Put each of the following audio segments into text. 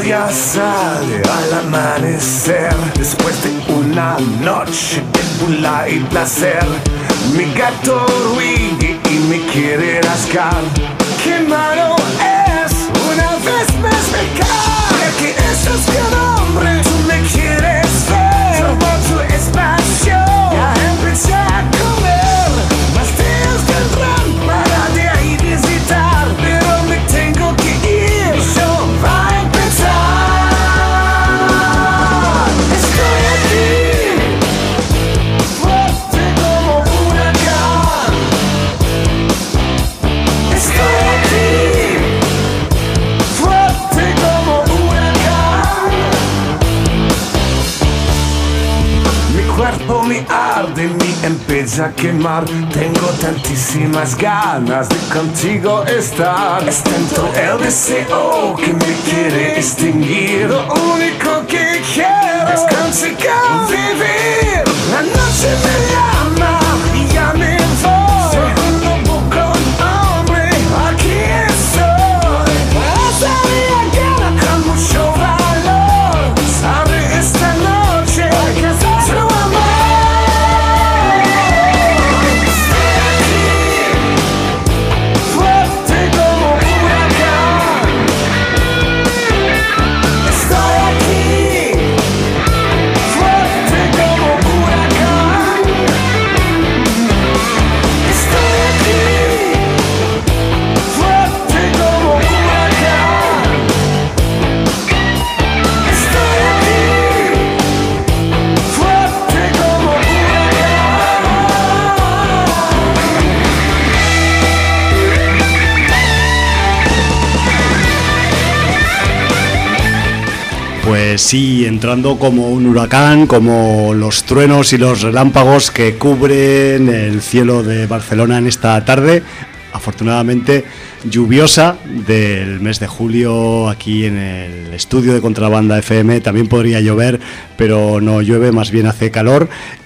historia sale al amanecer, después de una noche de bula y placer. Mi gato ruido y me quiere rascar. ¡Qué malo es! Una vez más me cae que eso es que un hombre. Tú me quieres ver, tomo tu espacio. Ya empecé a comer pastillas del ron para de ahí visitar, pero me tengo que ir. El show va a empezar. Estoy aquí, fuerte como un huracán. Estoy aquí, fuerte como un huracán. Mi cuerpo me arde, me empieza a quemar. Tengo tantísimas ganas de contigo estar. Es tanto el deseo que me quiere extinguir. Lo único que quiero es contigo vivir. La noche me llama y ya me voy. Segundo busco un hombre, aquí estoy. Esa día gana con mucho valor. Sabe esta noche que es su amor. Estoy aquí, fuerte como un huracán. Estoy aquí, fuerte como un huracán. Estoy aquí, fuerte como un huracán. Estoy aquí, fuerte como un Pues sí, entrando como un huracán, como los truenos y los relámpagos que cubren el cielo de Barcelona en esta tarde, afortunadamente lluviosa, del mes de julio aquí en el estudio de Contrabanda FM. También podría llover, pero no llueve, más bien hace calor.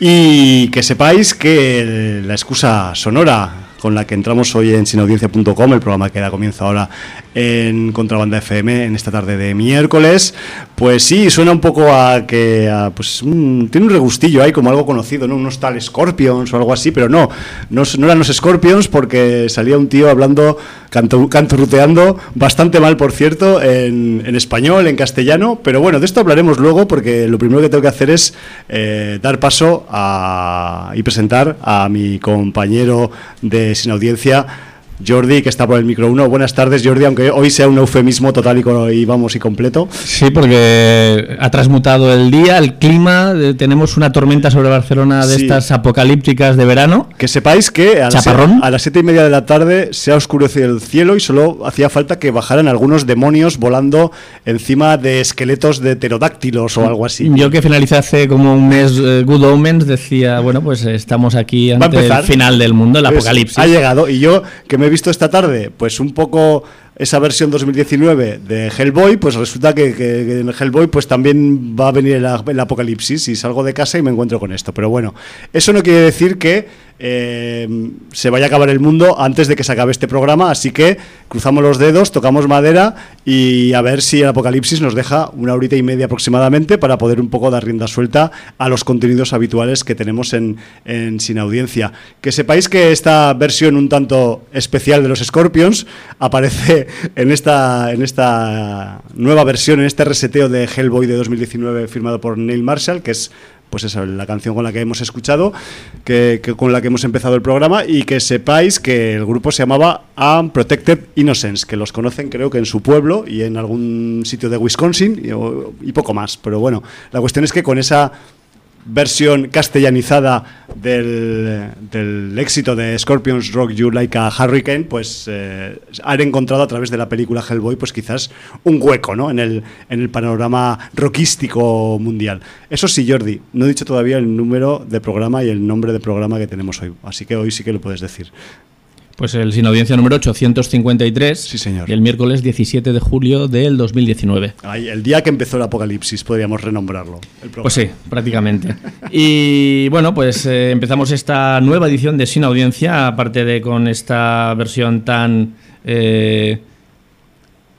Y que sepáis que la excusa sonora con la que entramos hoy en sinaudiencia.com, el programa que da comienzo ahora en Contrabanda FM en esta tarde de miércoles, pues sí, suena un poco a que tiene un regustillo ahí como algo conocido, ¿no? Unos tal Scorpions o algo así, pero no eran los Scorpions, porque salía un tío hablando, canturruteando bastante mal, por cierto, en español, en castellano, pero bueno, de esto hablaremos luego, porque lo primero que tengo que hacer es dar paso y presentar a mi compañero de Sin Audiencia, Jordi, que está por el micro 1. Buenas tardes, Jordi, aunque hoy sea un eufemismo total y completo. Sí, porque ha transmutado el día, el clima, tenemos una tormenta sobre Barcelona de estas apocalípticas de verano. Que sepáis que a las 7:30 de la tarde se ha oscurecido el cielo y solo hacía falta que bajaran algunos demonios volando encima de esqueletos de pterodáctilos o algo así. Yo, que finalicé hace como un mes Good Omens, decía, bueno, pues estamos aquí ante el final del mundo, el apocalipsis. Ha llegado, y yo, que me he visto esta tarde pues un poco esa versión 2019 de Hellboy, pues resulta que en Hellboy pues también va a venir el apocalipsis, y salgo de casa y me encuentro con esto. Pero bueno, eso no quiere decir que se vaya a acabar el mundo antes de que se acabe este programa, así que cruzamos los dedos, tocamos madera y a ver si el apocalipsis nos deja 1 horita y media aproximadamente para poder un poco dar rienda suelta a los contenidos habituales que tenemos en Sin Audiencia. Que sepáis que esta versión un tanto especial de los Scorpions aparece en esta nueva versión, en este reseteo de Hellboy de 2019 firmado por Neil Marshall, que es pues esa, la canción con la que hemos escuchado, con la que hemos empezado el programa. Y que sepáis que el grupo se llamaba Unprotected Innocence, que los conocen creo que en su pueblo y en algún sitio de Wisconsin y poco más. Pero bueno, la cuestión es que con esa versión castellanizada del éxito de Scorpions Rock You Like a Hurricane, pues han encontrado a través de la película Hellboy pues quizás un hueco, ¿no?, en el panorama rockístico mundial. Eso sí, Jordi, no he dicho todavía el número de programa y el nombre de programa que tenemos hoy, así que hoy sí que lo puedes decir. Pues el Sin Audiencia número 853. Sí, señor. Y el miércoles 17 de julio del 2019. Ay, el día que empezó el apocalipsis, podríamos renombrarlo. Pues sí, prácticamente. Y bueno, pues empezamos esta nueva edición de Sin Audiencia, aparte de con esta versión tan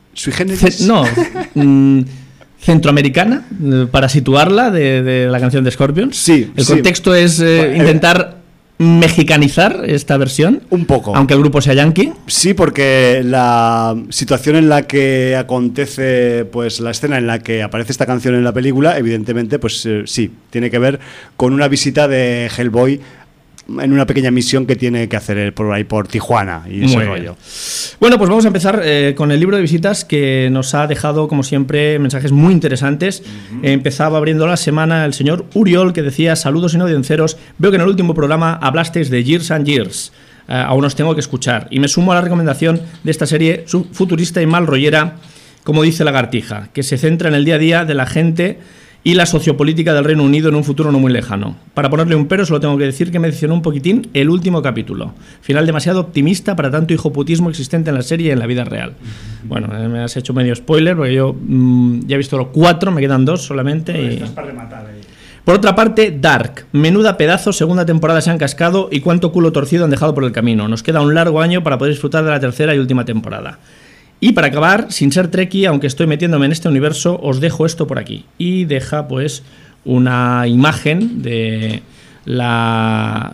¿Sui generis? Centroamericana, para situarla, de la canción de Scorpions. Sí. El contexto es intentar mexicanizar esta versión. Un poco. Aunque el grupo sea yankee. Sí, porque la situación en la que acontece, pues la escena en la que aparece esta canción en la película, evidentemente, pues sí, tiene que ver con una visita de Hellboy en una pequeña misión que tiene que hacer por ahí por Tijuana y ese rollo. Bueno, pues vamos a empezar con el libro de visitas, que nos ha dejado, como siempre, mensajes muy interesantes. Empezaba abriendo la semana el señor Uriol, que decía: saludos inaudiencios, veo que en el último programa hablasteis de Years and Years. Aún os tengo que escuchar. Y me sumo a la recomendación de esta serie futurista y mal rollera, como dice Lagartija, que se centra en el día a día de la gente y la sociopolítica del Reino Unido en un futuro no muy lejano. Para ponerle un pero, solo tengo que decir que me decepcionó un poquitín el último capítulo. Final demasiado optimista para tanto hijoputismo existente en la serie y en la vida real. Bueno, me has hecho medio spoiler, porque yo ya he visto los 4, me quedan 2 solamente. Y... estás para rematar ahí. Por otra parte, Dark. Menuda pedazo, segunda temporada se han cascado y cuánto culo torcido han dejado por el camino. Nos queda un largo año para poder disfrutar de la tercera y última temporada. Y para acabar, sin ser trekkie, aunque estoy metiéndome en este universo, os dejo esto por aquí. Y deja pues una imagen de la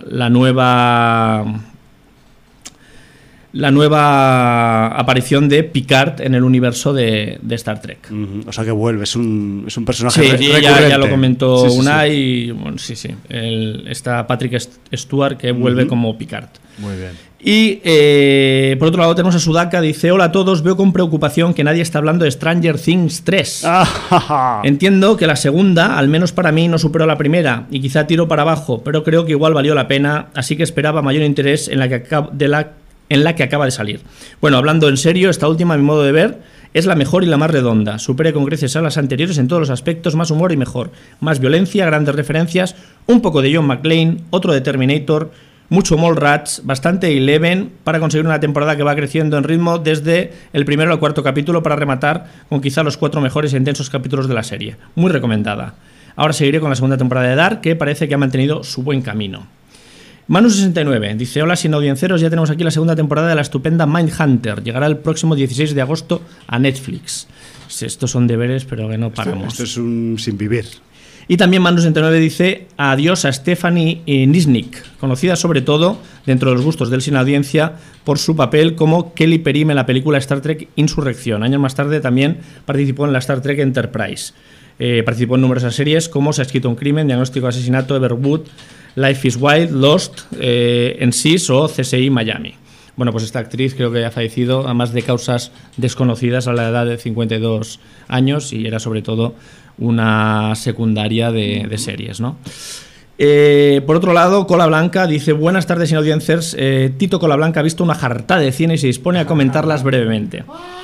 nueva aparición de Picard en el universo de Star Trek. O sea que vuelve, es un personaje recurrente. Ya lo comentó Unai. Bueno, está Patrick Stewart, que vuelve como Picard. Muy bien. Y por otro lado tenemos a Sudaka, dice: hola a todos, veo con preocupación que nadie está hablando de Stranger Things 3. Entiendo que la segunda, al menos para mí, no superó la primera y quizá tiro para abajo, pero creo que igual valió la pena, así que esperaba mayor interés en la que acaba de salir. Bueno, hablando en serio, esta última, a mi modo de ver, es la mejor y la más redonda. Supera con creces a las anteriores en todos los aspectos, más humor y mejor. Más violencia, grandes referencias, un poco de John McClane, otro de Terminator, mucho Mallrats, bastante Eleven, para conseguir una temporada que va creciendo en ritmo desde el primero al cuarto capítulo, para rematar con quizá los 4 mejores e intensos capítulos de la serie. Muy recomendada. Ahora seguiré con la segunda temporada de Dark, que parece que ha mantenido su buen camino. Manu69 dice: hola sin audiencieros, ya tenemos aquí la segunda temporada de la estupenda Mindhunter. Llegará el próximo 16 de agosto a Netflix. Estos son deberes, pero que no paramos. Esto es un sin vivir. Y también Manu69 dice adiós a Stephanie Nisnik, conocida sobre todo, dentro de los gustos del sin audiencia, por su papel como Kelly Perim en la película Star Trek Insurrección. Años más tarde también participó en la Star Trek Enterprise. Participó en numerosas series como Se ha escrito un crimen, Diagnóstico de asesinato, Everwood, Life is Wild, Lost, NCIS o CSI Miami. Bueno, pues esta actriz creo que ha fallecido, además de causas desconocidas, a la edad de 52 años, y era sobre todo una secundaria de series, ¿no? Por otro lado, Cola Blanca dice: buenas tardes, sin audiencias. Tito Cola Blanca ha visto una jartada de cine y se dispone a comentarlas brevemente.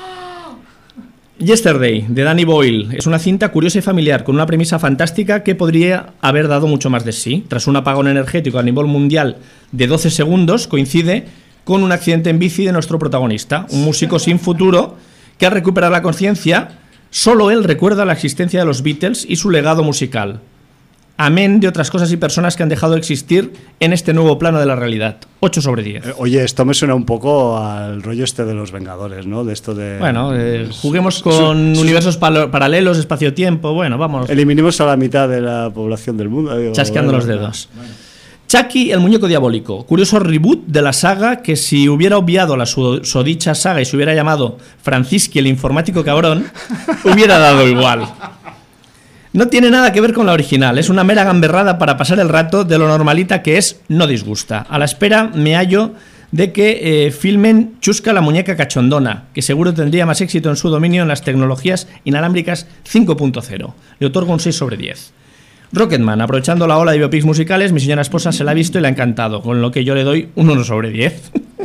Yesterday, de Danny Boyle, es una cinta curiosa y familiar, con una premisa fantástica que podría haber dado mucho más de sí. Tras un apagón energético a nivel mundial de 12 segundos, coincide con un accidente en bici de nuestro protagonista, un músico sin futuro que, al recuperar la conciencia, solo él recuerda la existencia de los Beatles y su legado musical, amén de otras cosas y personas que han dejado de existir en este nuevo plano de la realidad. 8/10. Oye, esto me suena un poco al rollo este de los Vengadores, ¿no? De esto de... Bueno, juguemos con universos paralelos, espacio-tiempo, bueno, vamos. Eliminemos a la mitad de la población del mundo. Digo, chasqueando los dedos. Bueno. Chucky, el muñeco diabólico. Curioso reboot de la saga que, si hubiera obviado la sodicha saga y se hubiera llamado Francisqui el informático cabrón, hubiera dado igual. No tiene nada que ver con la original, es una mera gamberrada para pasar el rato, de lo normalita que es, no disgusta. A la espera me hallo de que filmen Chusca la muñeca cachondona, que seguro tendría más éxito en su dominio en las tecnologías inalámbricas 5.0. Le otorgo un 6/10. Rocketman, aprovechando la ola de biopics musicales, mi señora esposa se la ha visto y le ha encantado, con lo que yo le doy un 1/10.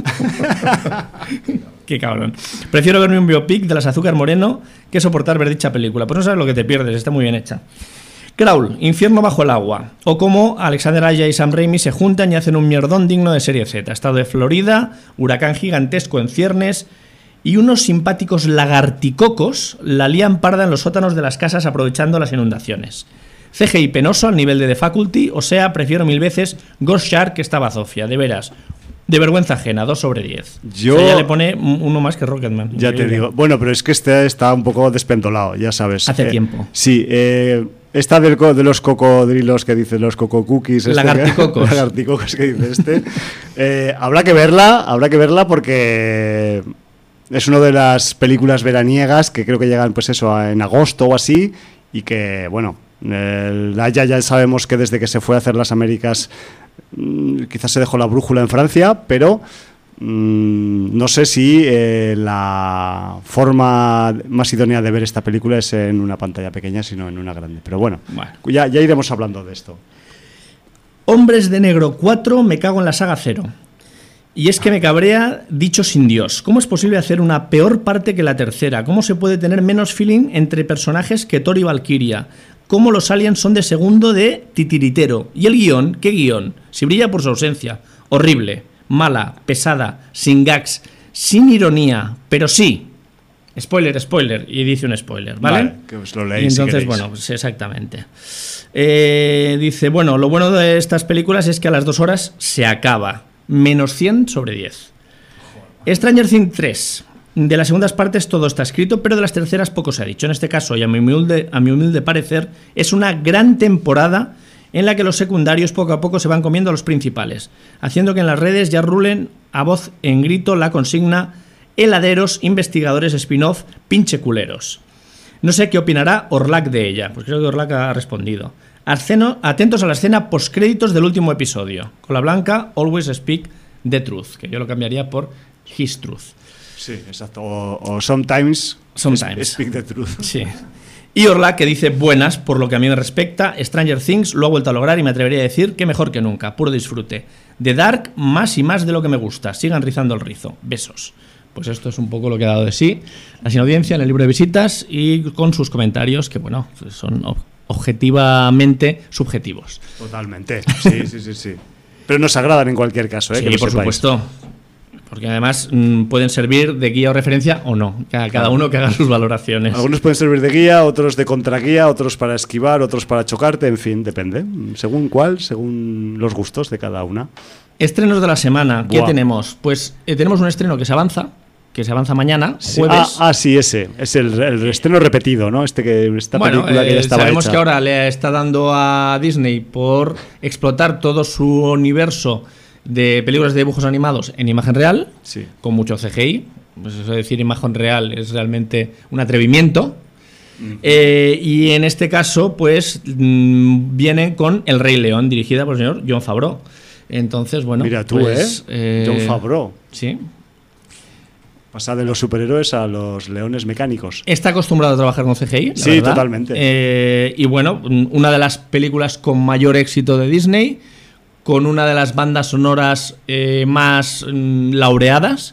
Qué cabrón. Prefiero verme un biopic de las Azúcar Moreno que soportar ver dicha película. Pues no sabes lo que te pierdes, está muy bien hecha. Crawl, Infierno bajo el agua, o cómo Alexander Aya y Sam Raimi se juntan y hacen un mierdón digno de serie Z. Estado de Florida, huracán gigantesco en ciernes y unos simpáticos lagarticocos la lían parda en los sótanos de las casas aprovechando las inundaciones. CGI penoso al nivel de The Faculty, o sea, prefiero 1000 veces Ghost Shark que esta bazofia, de veras. De vergüenza ajena, 2 sobre 10. Yo... O sea, ya le pone uno más que Rocketman. Ya te digo. Bueno, pero es que este está un poco despendolado, ya sabes. Hace tiempo. Sí, esta de los cocodrilos que dice, los cococookies. Lagarticocos. Lagarticocos que dice habrá que verla porque es una de las películas veraniegas que creo que llegan, pues eso, en agosto o así, y que, bueno, ya sabemos que desde que se fue a hacer las Américas quizás se dejó la brújula en Francia, pero no sé si la forma más idónea de ver esta película es en una pantalla pequeña, sino en una grande. Pero bueno. Ya iremos hablando de esto. Hombres de Negro 4, me cago en la saga 0. Y es que me cabrea dicho sin Dios. ¿Cómo es posible hacer una peor parte que la tercera? ¿Cómo se puede tener menos feeling entre personajes que Thor y Valkyria? ¿Cómo los aliens son de segundo de titiritero? ¿Y el guión? ¿Qué guión? Si brilla por su ausencia. Horrible, mala, pesada, sin gags, sin ironía, pero sí. Spoiler, y dice un spoiler, ¿vale? Que os lo leéis. Y entonces, bueno, pues exactamente. Dice, bueno, lo bueno de estas películas es que a las 2 horas se acaba. Menos 100 sobre 10. Stranger Things 3. De las segundas partes todo está escrito, pero de las terceras poco se ha dicho. En este caso, y a mi humilde parecer, es una gran temporada en la que los secundarios poco a poco se van comiendo a los principales, haciendo que en las redes ya rulen a voz en grito la consigna heladeros, investigadores, spin-off, pinche culeros. No sé qué opinará Orlac de ella, pues creo que Orlac ha respondido. Atentos a la escena postcréditos del último episodio. Con la blanca, always speak the truth, que yo lo cambiaría por his truth. Sí, exacto. O sometimes speak the truth. Sí. Y Orlac, que dice buenas, por lo que a mí me respecta, Stranger Things lo ha vuelto a lograr y me atrevería a decir que mejor que nunca, puro disfrute. The Dark, más y más de lo que me gusta. Sigan rizando el rizo. Besos. Pues esto es un poco lo que ha dado de sí la sin audiencia en el libro de visitas y con sus comentarios que, bueno, son objetivamente subjetivos. Totalmente, sí. Pero nos agradan en cualquier caso, Sí, que por supuesto. Porque además pueden servir de guía o referencia o no. Cada uno que haga sus valoraciones. Algunos pueden servir de guía, otros de contraguía, otros para esquivar, otros para chocarte, en fin, depende. Según los gustos de cada una. Estrenos de la semana, ¿qué tenemos? Pues tenemos un estreno que se avanza mañana, jueves. Sí, ese. Es el estreno repetido, ¿no? Esta película que ya estaba sabemos hecha. Que ahora le está dando a Disney por explotar todo su universo de películas de dibujos animados en imagen real, sí, con mucho CGI. Pues eso de decir imagen real es realmente un atrevimiento. Y en este caso, pues vienen con El Rey León, dirigida por el señor Jon Favreau. Entonces, bueno. Mira tú, pues, Jon Favreau. Sí. Pasa de los superhéroes a los leones mecánicos. Está acostumbrado a trabajar con CGI, sí, verdad. Totalmente. Y bueno, una de las películas con mayor éxito de Disney, con una de las bandas sonoras más laureadas,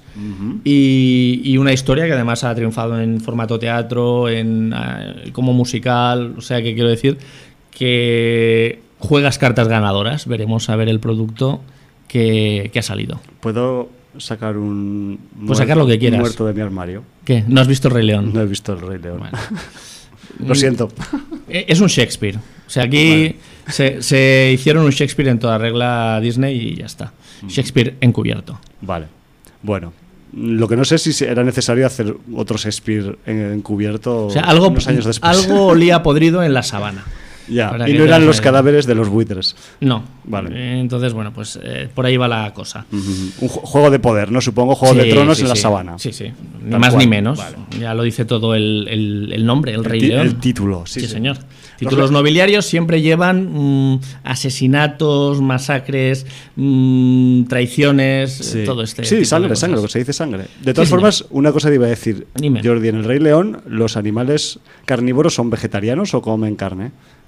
y una historia que además ha triunfado en formato teatro, como musical. O sea, que quiero decir que juegas cartas ganadoras. Veremos a ver el producto que ha salido. ¿Puedo sacar pues sacar lo que quieras. Muerto de mi armario? ¿Qué? ¿No has visto El Rey León? No he visto El Rey León. Bueno. Lo siento. Es un Shakespeare. O sea, aquí se hicieron un Shakespeare en toda regla Disney y ya está. Shakespeare encubierto. Vale. Bueno, lo que no sé si era necesario hacer otro Shakespeare encubierto, o sea, unos años después. Algo olía podrido en la sabana. Ya, y no eran los cadáveres de los buitres. No. Vale. Entonces, bueno, pues por ahí va la cosa. Un juego de poder, ¿no? Supongo, Juego de Tronos en la sabana. Sí. Ni más ni menos. Vale. Ya lo dice todo el nombre, El Rey León. El título, sí, señor. Títulos nobiliarios siempre llevan asesinatos, masacres, traiciones, todo este Sí, tipo sangre, lo que se dice sangre. De todas formas, una cosa te iba a decir. Dime. Jordi, en El Rey León, ¿los animales carnívoros son vegetarianos o comen carne?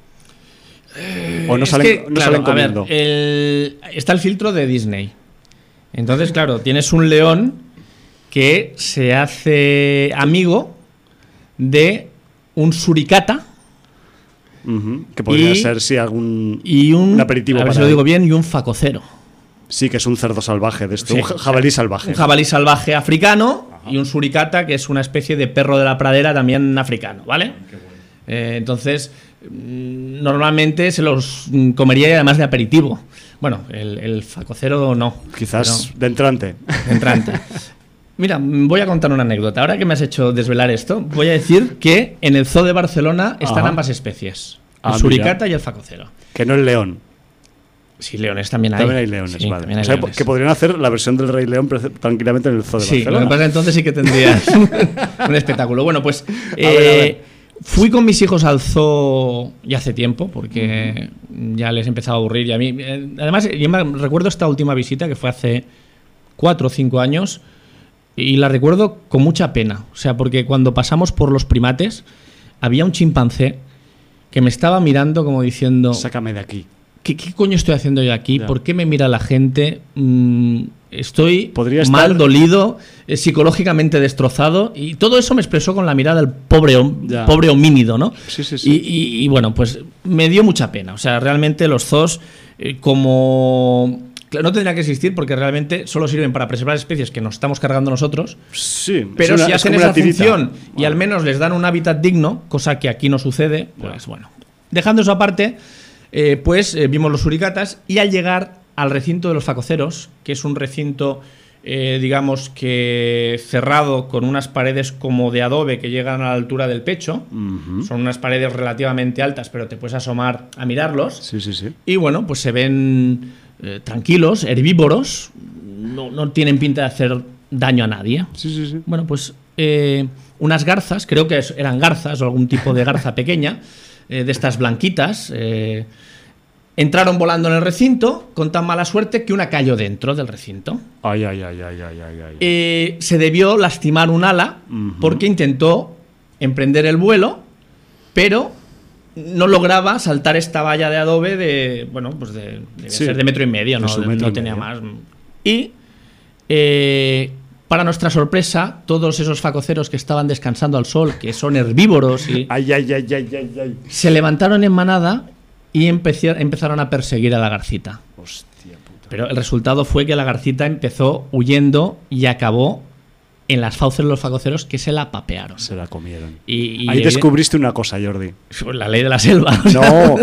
¿O no salen comiendo? A ver, está el filtro de Disney. Entonces, claro, tienes un león que se hace amigo de un suricata. Que podría ser, sí, un aperitivo. A ver si lo digo bien, y un facocero. Sí, que es un cerdo salvaje de esto, sí, un jabalí salvaje. Un jabalí salvaje africano. Ajá. Y un suricata, que es una especie de perro de la pradera también africano, ¿vale? Qué bueno. Entonces, normalmente se los comería además de aperitivo. Bueno, el facocero no. Quizás de entrante. Mira, voy a contar una anécdota. Ahora que me has hecho desvelar esto, voy a decir que en el zoo de Barcelona están ambas especies. El suricata y el facocero. Que no el león. Sí, leones también hay. También hay leones, sí, vale. Hay leones. Que podrían hacer la versión del Rey León tranquilamente en el zoo de Barcelona. Sí, lo que pasa es que entonces sí que tendrías un espectáculo. Bueno, pues a ver. fui con mis hijos al zoo ya hace tiempo, porque ya les empezaba a aburrir. Y a mí, además, yo me recuerdo esta última visita, que fue hace 4 o 5 años, y la recuerdo con mucha pena. O sea, porque cuando pasamos por los primates, había un chimpancé que me estaba mirando como diciendo... Sácame de aquí. ¿Qué coño estoy haciendo yo aquí? Ya. ¿Por qué me mira la gente? Estoy mal dolido, psicológicamente destrozado, y todo eso me expresó con la mirada del pobre homínido, ¿no? Sí. Y bueno, pues me dio mucha pena. O sea, realmente los zoos, como... No tendría que existir, porque realmente solo sirven para preservar especies que nos estamos cargando nosotros. Sí, pero si hacen esa función y al menos les dan un hábitat digno, cosa que aquí no sucede, pues bueno. Dejando eso aparte, vimos los suricatas, y al llegar al recinto de los facoceros, que es un recinto, digamos que cerrado, con unas paredes como de adobe que llegan a la altura del pecho. Son unas paredes relativamente altas, pero te puedes asomar a mirarlos. Sí. Y bueno, pues se ven tranquilos, herbívoros, no tienen pinta de hacer daño a nadie. Sí. Bueno, pues unas garzas, creo que eran garzas o algún tipo de garza pequeña, de estas blanquitas, entraron volando en el recinto con tan mala suerte que una cayó dentro del recinto. Ay. Se debió lastimar un ala porque intentó emprender el vuelo, pero no lograba saltar esta valla de adobe de, bueno, pues debe ser de 1,5 metros, no tenía más. Y para nuestra sorpresa, todos esos facoceros que estaban descansando al sol, que son herbívoros, y se levantaron en manada y empezaron a perseguir a la garcita. Hostia puta. Pero el resultado fue que la garcita empezó huyendo y acabó en las fauces de los facoceros, que se la papearon. Se la comieron. Y ahí descubriste una cosa, Jordi. La ley de la selva. No,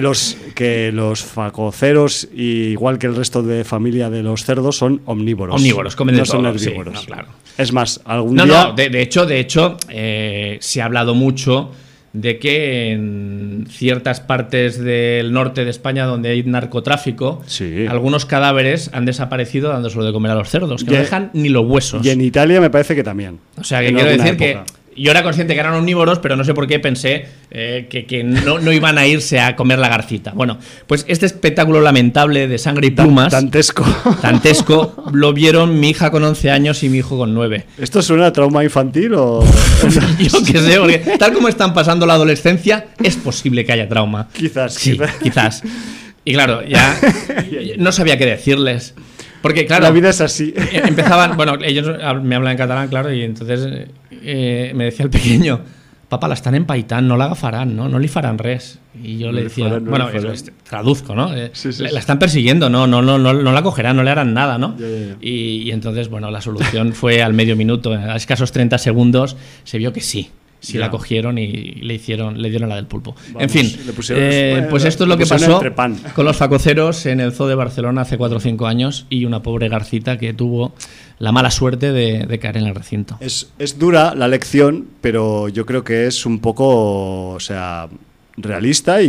que los facoceros, igual que el resto de familia de los cerdos, son omnívoros. Omnívoros, comen de no todo. Son herbívoros. Sí, no, claro. Es más, algún día... De hecho, se ha hablado mucho de que en ciertas partes del norte de España donde hay narcotráfico, algunos cadáveres han desaparecido dándoselo de comer a los cerdos, que no dejan ni los huesos. Y en Italia me parece que también. O sea, que quiero decir que yo era consciente que eran omnívoros, pero no sé por qué pensé que no iban a irse a comer la garcita. Bueno, pues este espectáculo lamentable de sangre y plumas, dantesco, lo vieron mi hija con 11 años y mi hijo con 9. ¿Esto suena a trauma infantil o...? Yo qué sé, porque tal como están pasando la adolescencia, es posible que haya trauma. Quizás. Y claro, ya no sabía qué decirles. Porque claro, la vida es así. Empezaban, bueno, ellos me hablan en catalán, claro, y entonces me decía el pequeño: papá, la están empaitando, no la agafaran, no li faran res. Y yo le decía, traduzco, ¿no? La están persiguiendo, no la cogerán, no le harán nada, ¿no? Y entonces, bueno, la solución fue al medio minuto, a escasos 30 segundos, se vio que sí la cogieron y le dieron la del pulpo. Vamos, en fin, pues esto es lo que pasó con los facoceros en el zoo de Barcelona hace 4 o 5 años, y una pobre garcita que tuvo la mala suerte de caer en el recinto. Es dura la lección, pero yo creo que es un poco, o sea, realista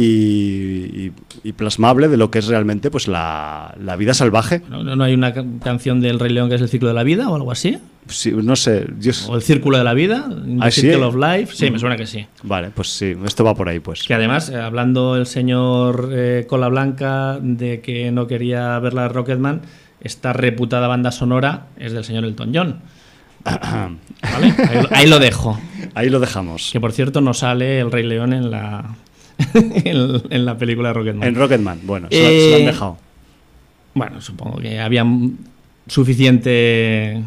y plasmable de lo que es realmente pues la vida salvaje. ¿No hay una canción del Rey León que es el ciclo de la vida o algo así? Sí, no sé. ¿O el círculo de la vida? Circle of Life. Sí, me suena que sí. Vale, pues sí, esto va por ahí, pues. Que además, hablando el señor Cola Blanca de que no quería ver la Rocketman, esta reputada banda sonora es del señor Elton John. ¿Vale? Ahí lo dejo. Ahí lo dejamos. Que por cierto no sale el Rey León en la en la película de Rocketman. En Rocketman, bueno, se lo han dejado. Bueno, supongo que había suficiente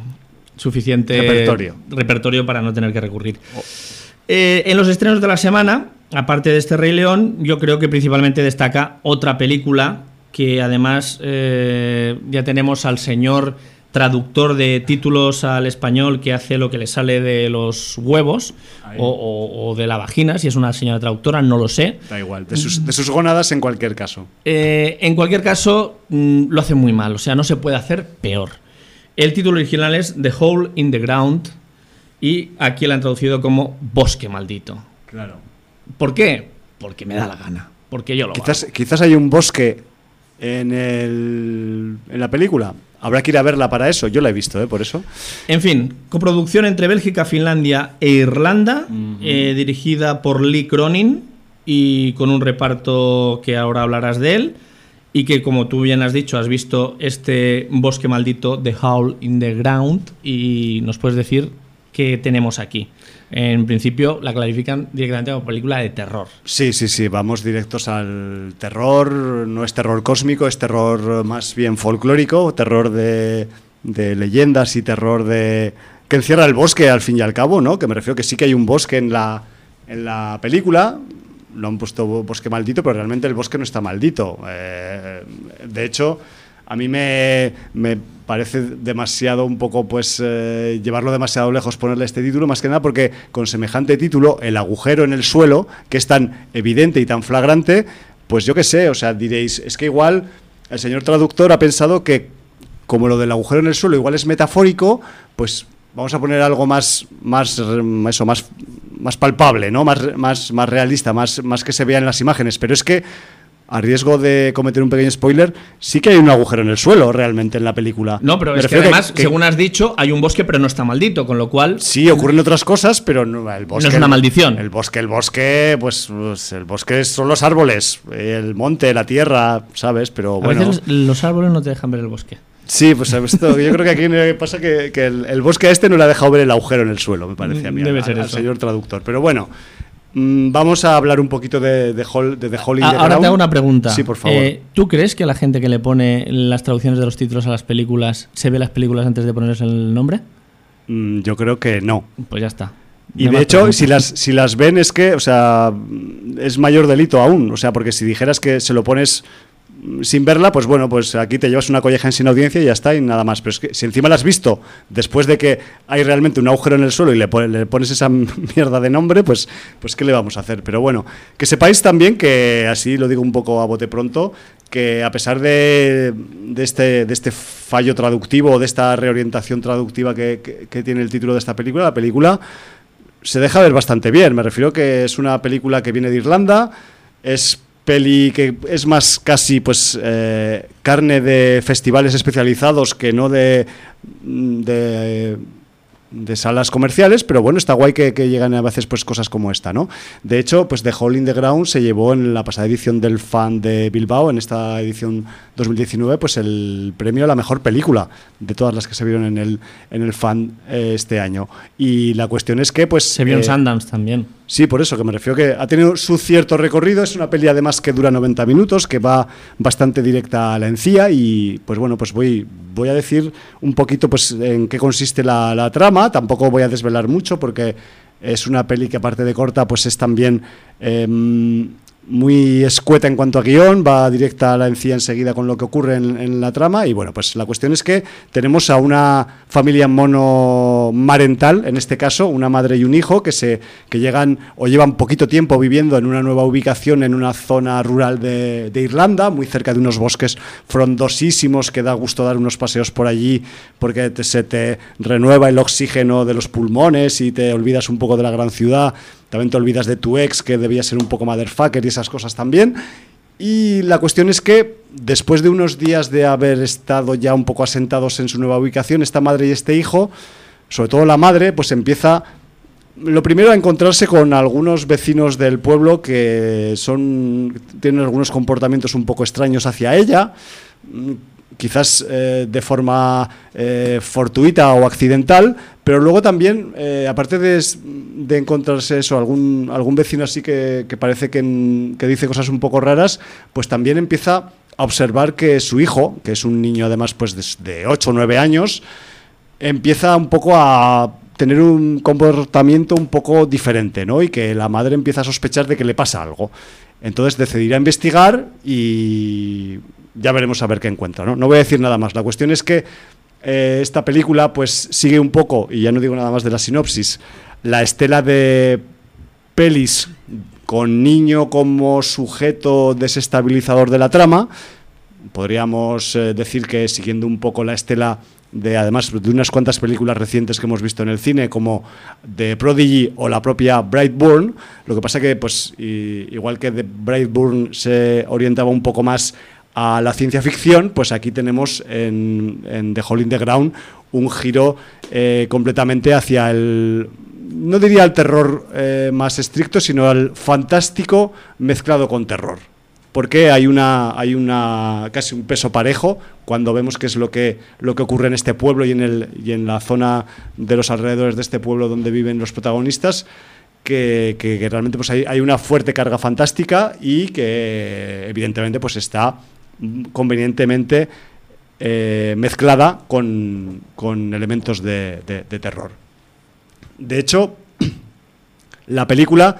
repertorio para no tener que recurrir. En los estrenos de la semana, aparte de este Rey León, yo creo que principalmente destaca otra película que además ya tenemos al señor traductor de títulos al español que hace lo que le sale de los huevos o de la vagina, si es una señora traductora, no lo sé. Da igual, de sus gónadas en cualquier caso. En cualquier caso, lo hace muy mal, o sea, no se puede hacer peor. El título original es The Hole in the Ground y aquí lo han traducido como Bosque Maldito. Claro. ¿Por qué? Porque me da la gana, porque yo lo hago. Quizás hay un bosque en la película. Habrá que ir a verla para eso. Yo la he visto, por eso. En fin, coproducción entre Bélgica, Finlandia e Irlanda, dirigida por Lee Cronin y con un reparto que ahora hablarás de él y que, como tú bien has dicho, has visto este Bosque Maldito, The Hole in the Ground, y nos puedes decir qué tenemos aquí. En principio la clasifican directamente como película de terror. Sí, vamos directos al terror. No es terror cósmico, es terror más bien folclórico, terror de leyendas y terror que encierra el bosque al fin y al cabo, ¿no? Que me refiero que sí que hay un bosque en la película. Lo han puesto bosque maldito, pero realmente el bosque no está maldito. De hecho, a mí me parece demasiado un poco, pues, llevarlo demasiado lejos, ponerle este título, más que nada porque con semejante título, el agujero en el suelo, que es tan evidente y tan flagrante, pues yo qué sé, o sea, diréis, es que igual el señor traductor ha pensado que, como lo del agujero en el suelo igual es metafórico, pues vamos a poner algo más palpable, ¿no? Más realista, más que se vea en las imágenes, pero es que, a riesgo de cometer un pequeño spoiler, sí que hay un agujero en el suelo realmente en la película. No, pero es que además, según has dicho, hay un bosque pero no está maldito, con lo cual... Sí, ocurren otras cosas, pero no, el bosque... No es una maldición. El bosque, pues el bosque son los árboles, el monte, la tierra, ¿sabes? Pero bueno... A veces los árboles no te dejan ver el bosque. Sí, pues esto, yo creo que aquí pasa que el bosque no le ha dejado ver el agujero en el suelo, me parece a mí, al señor traductor. Pero bueno... Vamos a hablar un poquito de The Hole in the Ground. Ahora te hago una pregunta. Sí, por favor. ¿Tú crees que la gente que le pone las traducciones de los títulos a las películas se ve las películas antes de ponerles el nombre? Yo creo que no. Pues ya está. Y de hecho, si las ven es que, o sea, es mayor delito aún. O sea, porque si dijeras que se lo pones sin verla, pues bueno, pues aquí te llevas una colleja en sin audiencia y ya está, y nada más. Pero es que si encima la has visto después de que hay realmente un agujero en el suelo y le pones esa mierda de nombre, pues ¿qué le vamos a hacer? Pero bueno, que sepáis también que, así lo digo un poco a bote pronto, que a pesar de este fallo traductivo, de esta reorientación traductiva que tiene el título de esta película, la película se deja ver bastante bien. Me refiero que es una película que viene de Irlanda, es peli que es más casi pues carne de festivales especializados que no de salas comerciales, pero bueno, está guay que llegan a veces pues cosas como esta, ¿no? De hecho, pues The Hole in the Ground se llevó en la pasada edición del Fan de Bilbao, en esta edición 2019, pues el premio a la mejor película de todas las que se vieron en el Fan este año. Y la cuestión es que pues se vio en Sundance también. Sí, por eso que me refiero que ha tenido su cierto recorrido. Es una peli además que dura 90 minutos, que va bastante directa a la encía y pues bueno, pues voy a decir un poquito pues en qué consiste la trama. Tampoco voy a desvelar mucho porque es una peli que aparte de corta pues es también muy escueta en cuanto a guión, va directa a la encía enseguida con lo que ocurre en la trama. Y bueno, pues la cuestión es que tenemos a una familia monomarental, en este caso una madre y un hijo que llegan o llevan poquito tiempo viviendo en una nueva ubicación en una zona rural de Irlanda, muy cerca de unos bosques frondosísimos que da gusto dar unos paseos por allí porque se te renueva el oxígeno de los pulmones y te olvidas un poco de la gran ciudad. También te olvidas de tu ex, que debía ser un poco motherfucker y esas cosas también. Y la cuestión es que, después de unos días de haber estado ya un poco asentados en su nueva ubicación, esta madre y este hijo, sobre todo la madre, pues empieza, lo primero, a encontrarse con algunos vecinos del pueblo que tienen algunos comportamientos un poco extraños hacia ella, quizás de forma fortuita o accidental, pero luego también, aparte de encontrarse eso, algún vecino así que parece que dice cosas un poco raras, pues también empieza a observar que su hijo, que es un niño además pues de 8 o 9 años, empieza un poco a tener un comportamiento un poco diferente, ¿no? Y que la madre empieza a sospechar de que le pasa algo. Entonces decidirá investigar y ya veremos a ver qué encuentra, ¿no? No voy a decir nada más. La cuestión es que esta película pues sigue un poco, y ya no digo nada más de la sinopsis, la estela de pelis con niño como sujeto desestabilizador de la trama. Podríamos decir que siguiendo un poco la estela además de unas cuantas películas recientes que hemos visto en el cine, como The Prodigy o la propia Brightburn. Lo que pasa que, pues, igual que The Brightburn se orientaba un poco más a la ciencia ficción, pues aquí tenemos en The Hole in the Ground un giro completamente hacia el, no diría el terror más estricto, sino al fantástico mezclado con terror. Porque hay una casi un peso parejo cuando vemos qué es lo que ocurre en este pueblo y en la zona de los alrededores de este pueblo donde viven los protagonistas, que realmente pues hay una fuerte carga fantástica y que evidentemente pues está convenientemente mezclada con elementos de terror. De hecho, la película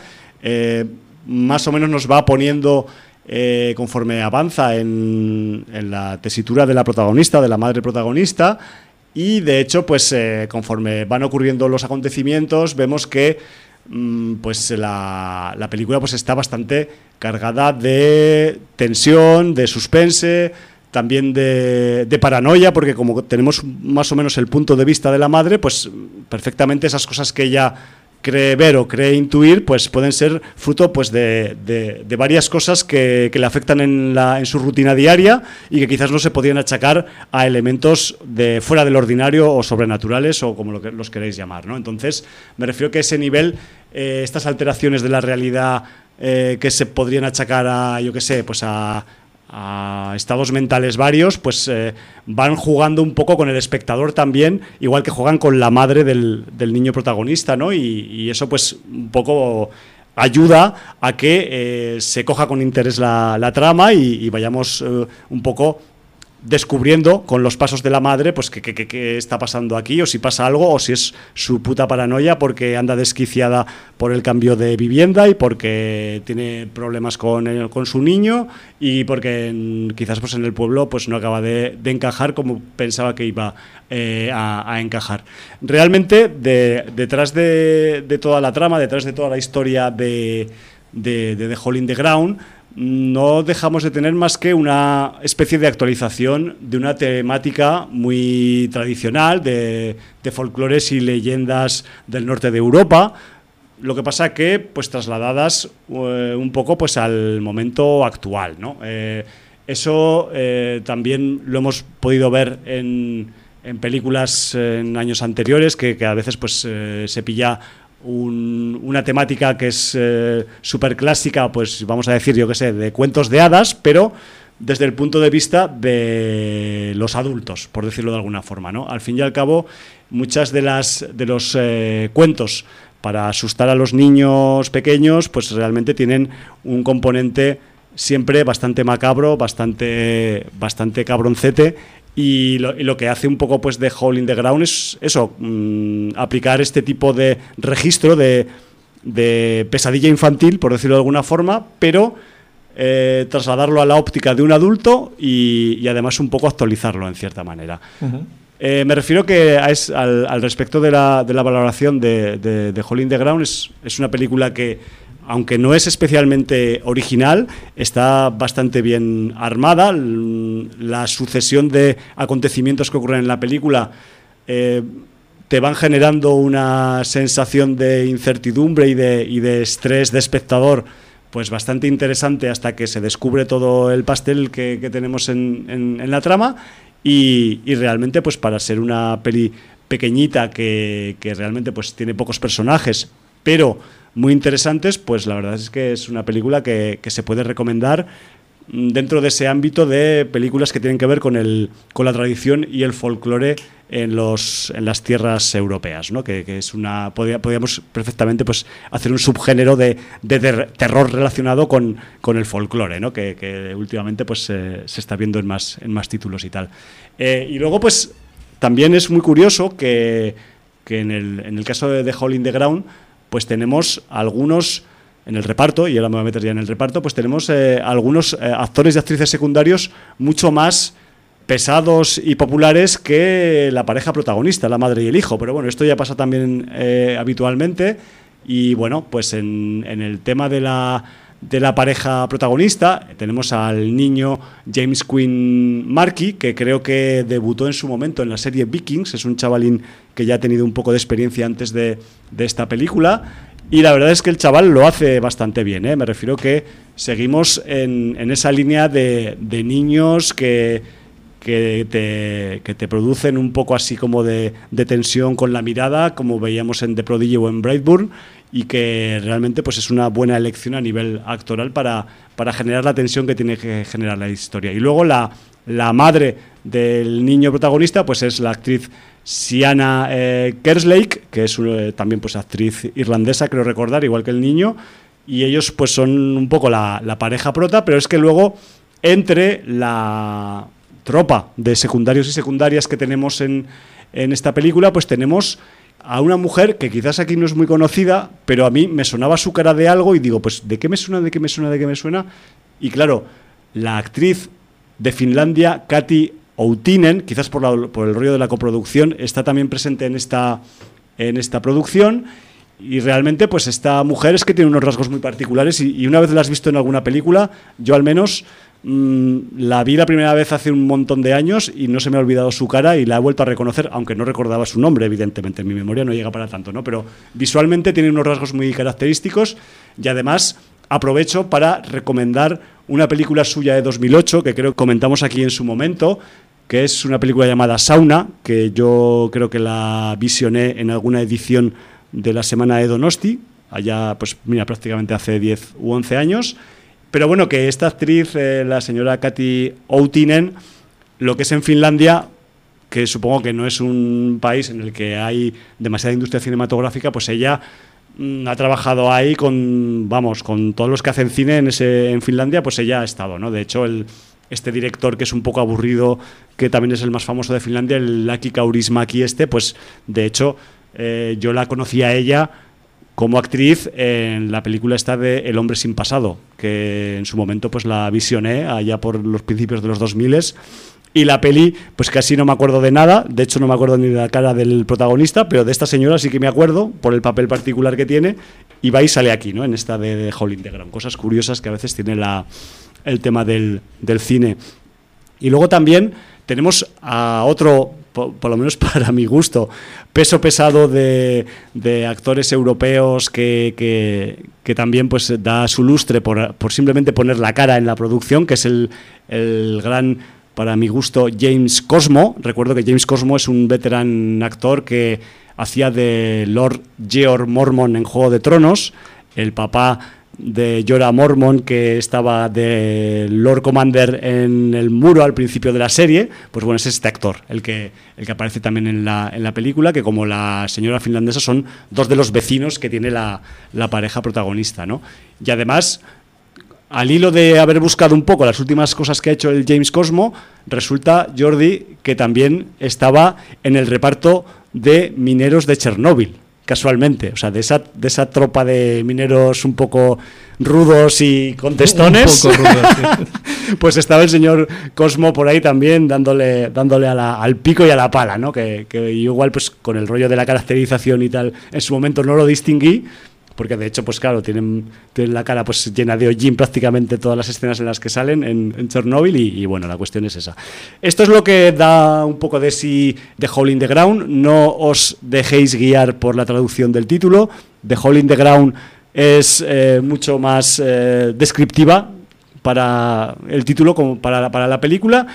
más o menos nos va poniendo, conforme avanza en la tesitura de la protagonista, de la madre protagonista, y de hecho pues conforme van ocurriendo los acontecimientos vemos que pues la película pues está bastante cargada de tensión, de suspense, también de paranoia, porque como tenemos más o menos el punto de vista de la madre, pues perfectamente esas cosas que ella cree ver o cree intuir, pues pueden ser fruto pues de varias cosas que le afectan en su rutina diaria y que quizás no se podían achacar a elementos de fuera del ordinario o sobrenaturales o como los queréis llamar, ¿no? Entonces me refiero que ese nivel, estas alteraciones de la realidad que se podrían achacar a, yo qué sé, pues a estados mentales varios, pues van jugando un poco con el espectador también, igual que juegan con la madre del niño protagonista, ¿no? Y eso pues un poco ayuda a que se coja con interés la trama y vayamos un poco descubriendo con los pasos de la madre pues qué está pasando aquí, o si pasa algo, o si es su puta paranoia porque anda desquiciada por el cambio de vivienda y porque tiene problemas con su niño y porque quizás pues en el pueblo pues no acaba de encajar como pensaba que iba a encajar. Realmente detrás de toda la trama, detrás de toda la historia de The Hole in the Ground, no dejamos de tener más que una especie de actualización de una temática muy tradicional de folclores y leyendas del norte de Europa. Lo que pasa que pues trasladadas un poco pues al momento actual, ¿no? Eso también lo hemos podido ver en películas en años anteriores, que a veces pues se pilla una temática que es súper clásica, pues vamos a decir, yo qué sé, de cuentos de hadas, pero desde el punto de vista de los adultos, por decirlo de alguna forma, ¿no? Al fin y al cabo, muchas de los cuentos para asustar a los niños pequeños, pues realmente tienen un componente siempre bastante macabro, bastante cabroncete. Y lo que hace un poco pues de Hole in the Ground es eso, aplicar este tipo de registro de pesadilla infantil, por decirlo de alguna forma, pero trasladarlo a la óptica de un adulto y además un poco actualizarlo en cierta manera. Uh-huh. Me refiero que al respecto de la valoración de Hole in the Ground, es una película que, aunque no es especialmente original, está bastante bien armada. La sucesión de acontecimientos que ocurren en la película te van generando una sensación de incertidumbre y de estrés de espectador pues bastante interesante hasta que se descubre todo el pastel que tenemos en la trama y realmente pues para ser una peli pequeñita que realmente pues tiene pocos personajes pero muy interesantes, pues la verdad es que es una película que se puede recomendar dentro de ese ámbito de películas que tienen que ver con la tradición y el folclore en las tierras europeas, ¿no? Que es podríamos perfectamente pues hacer un subgénero de terror relacionado con el folclore, ¿no? Que últimamente pues se está viendo en más títulos y tal. Y luego pues también es muy curioso que en el caso de The Hole in the Ground pues tenemos algunos en el reparto, y ahora me voy a meter ya en el reparto, pues tenemos algunos actores y actrices secundarios mucho más pesados y populares que la pareja protagonista, la madre y el hijo. Pero bueno, esto ya pasa también habitualmente. Y bueno, pues en el tema de la pareja protagonista tenemos al niño James Quinn Markey, que creo que debutó en su momento en la serie Vikings. Es un chavalín que ya ha tenido un poco de experiencia antes de esta película, y la verdad es que el chaval lo hace bastante bien, ¿eh? Me refiero que seguimos en esa línea de niños que te producen un poco así como de tensión con la mirada, como veíamos en The Prodigy o en Brightburn, y que realmente pues es una buena elección a nivel actoral para generar la tensión que tiene que generar la historia. Y luego la madre del niño protagonista pues es la actriz Sienna Kerslake, que es también pues actriz irlandesa, creo recordar, igual que el niño, y ellos pues son un poco la pareja prota, pero es que luego entre la tropa de secundarios y secundarias que tenemos en esta película, pues tenemos a una mujer que quizás aquí no es muy conocida, pero a mí me sonaba su cara de algo y digo, pues ¿de qué me suena? Y claro, la actriz de Finlandia, Kati Outinen, quizás por el rollo de la coproducción, está también presente en esta producción, y realmente pues esta mujer es que tiene unos rasgos muy particulares, y una vez la has visto en alguna película, yo al menos la vi la primera vez hace un montón de años y no se me ha olvidado su cara y la he vuelto a reconocer, aunque no recordaba su nombre, evidentemente, en mi memoria no llega para tanto, ¿no? Pero visualmente tiene unos rasgos muy característicos, y además aprovecho para recomendar una película suya de 2008, que creo que comentamos aquí en su momento, que es una película llamada Sauna, que yo creo que la visioné en alguna edición de la Semana de Donosti, allá pues mira, prácticamente hace 10 u 11 años. Pero bueno, que esta actriz, la señora Kati Outinen, lo que es en Finlandia, que supongo que no es un país en el que hay demasiada industria cinematográfica, pues ella ha trabajado ahí con todos los que hacen cine en Finlandia, pues ella ha estado, ¿no? De hecho, este director, que es un poco aburrido, que también es el más famoso de Finlandia, el Aki Kaurismäki pues de hecho yo la conocí a ella como actriz en la película esta de El hombre sin pasado, que en su momento pues la visioné allá por los principios de los 2000, y la peli pues casi no me acuerdo de nada, de hecho no me acuerdo ni de la cara del protagonista, pero de esta señora sí que me acuerdo por el papel particular que tiene, y va y sale aquí, ¿no? En esta de Hole in the Ground, cosas curiosas que a veces tiene el tema del cine. Y luego también tenemos a otro, por lo menos para mi gusto, peso pesado de actores europeos que también pues da su lustre por simplemente poner la cara en la producción, que es el gran, para mi gusto, James Cosmo. Recuerdo que James Cosmo es un veterano actor que hacía de Lord Jeor Mormont en Juego de Tronos, el papá de Jorah Mormont, que estaba de Lord Commander en el muro al principio de la serie. Pues bueno, es este actor el que aparece también en la película, que como la señora finlandesa son dos de los vecinos que tiene la pareja protagonista, ¿no? Y además, al hilo de haber buscado un poco las últimas cosas que ha hecho el James Cosmo, resulta, Jordi, que también estaba en el reparto de Mineros de Chernóbil, casualmente, o sea, de esa tropa de mineros un poco rudos y contestones, un poco rudos, sí. Pues estaba el señor Cosmo por ahí también dándole al pico y a la pala, ¿no? Que igual pues con el rollo de la caracterización y tal, en su momento no lo distinguí, porque de hecho pues claro, tienen la cara pues llena de hollín prácticamente todas las escenas en las que salen en Chernóbil, y bueno, la cuestión es esa. Esto es lo que da un poco de sí de Hole in the Ground. No os dejéis guiar por la traducción del título. The Hole in the Ground es mucho más descriptiva para el título como para la película,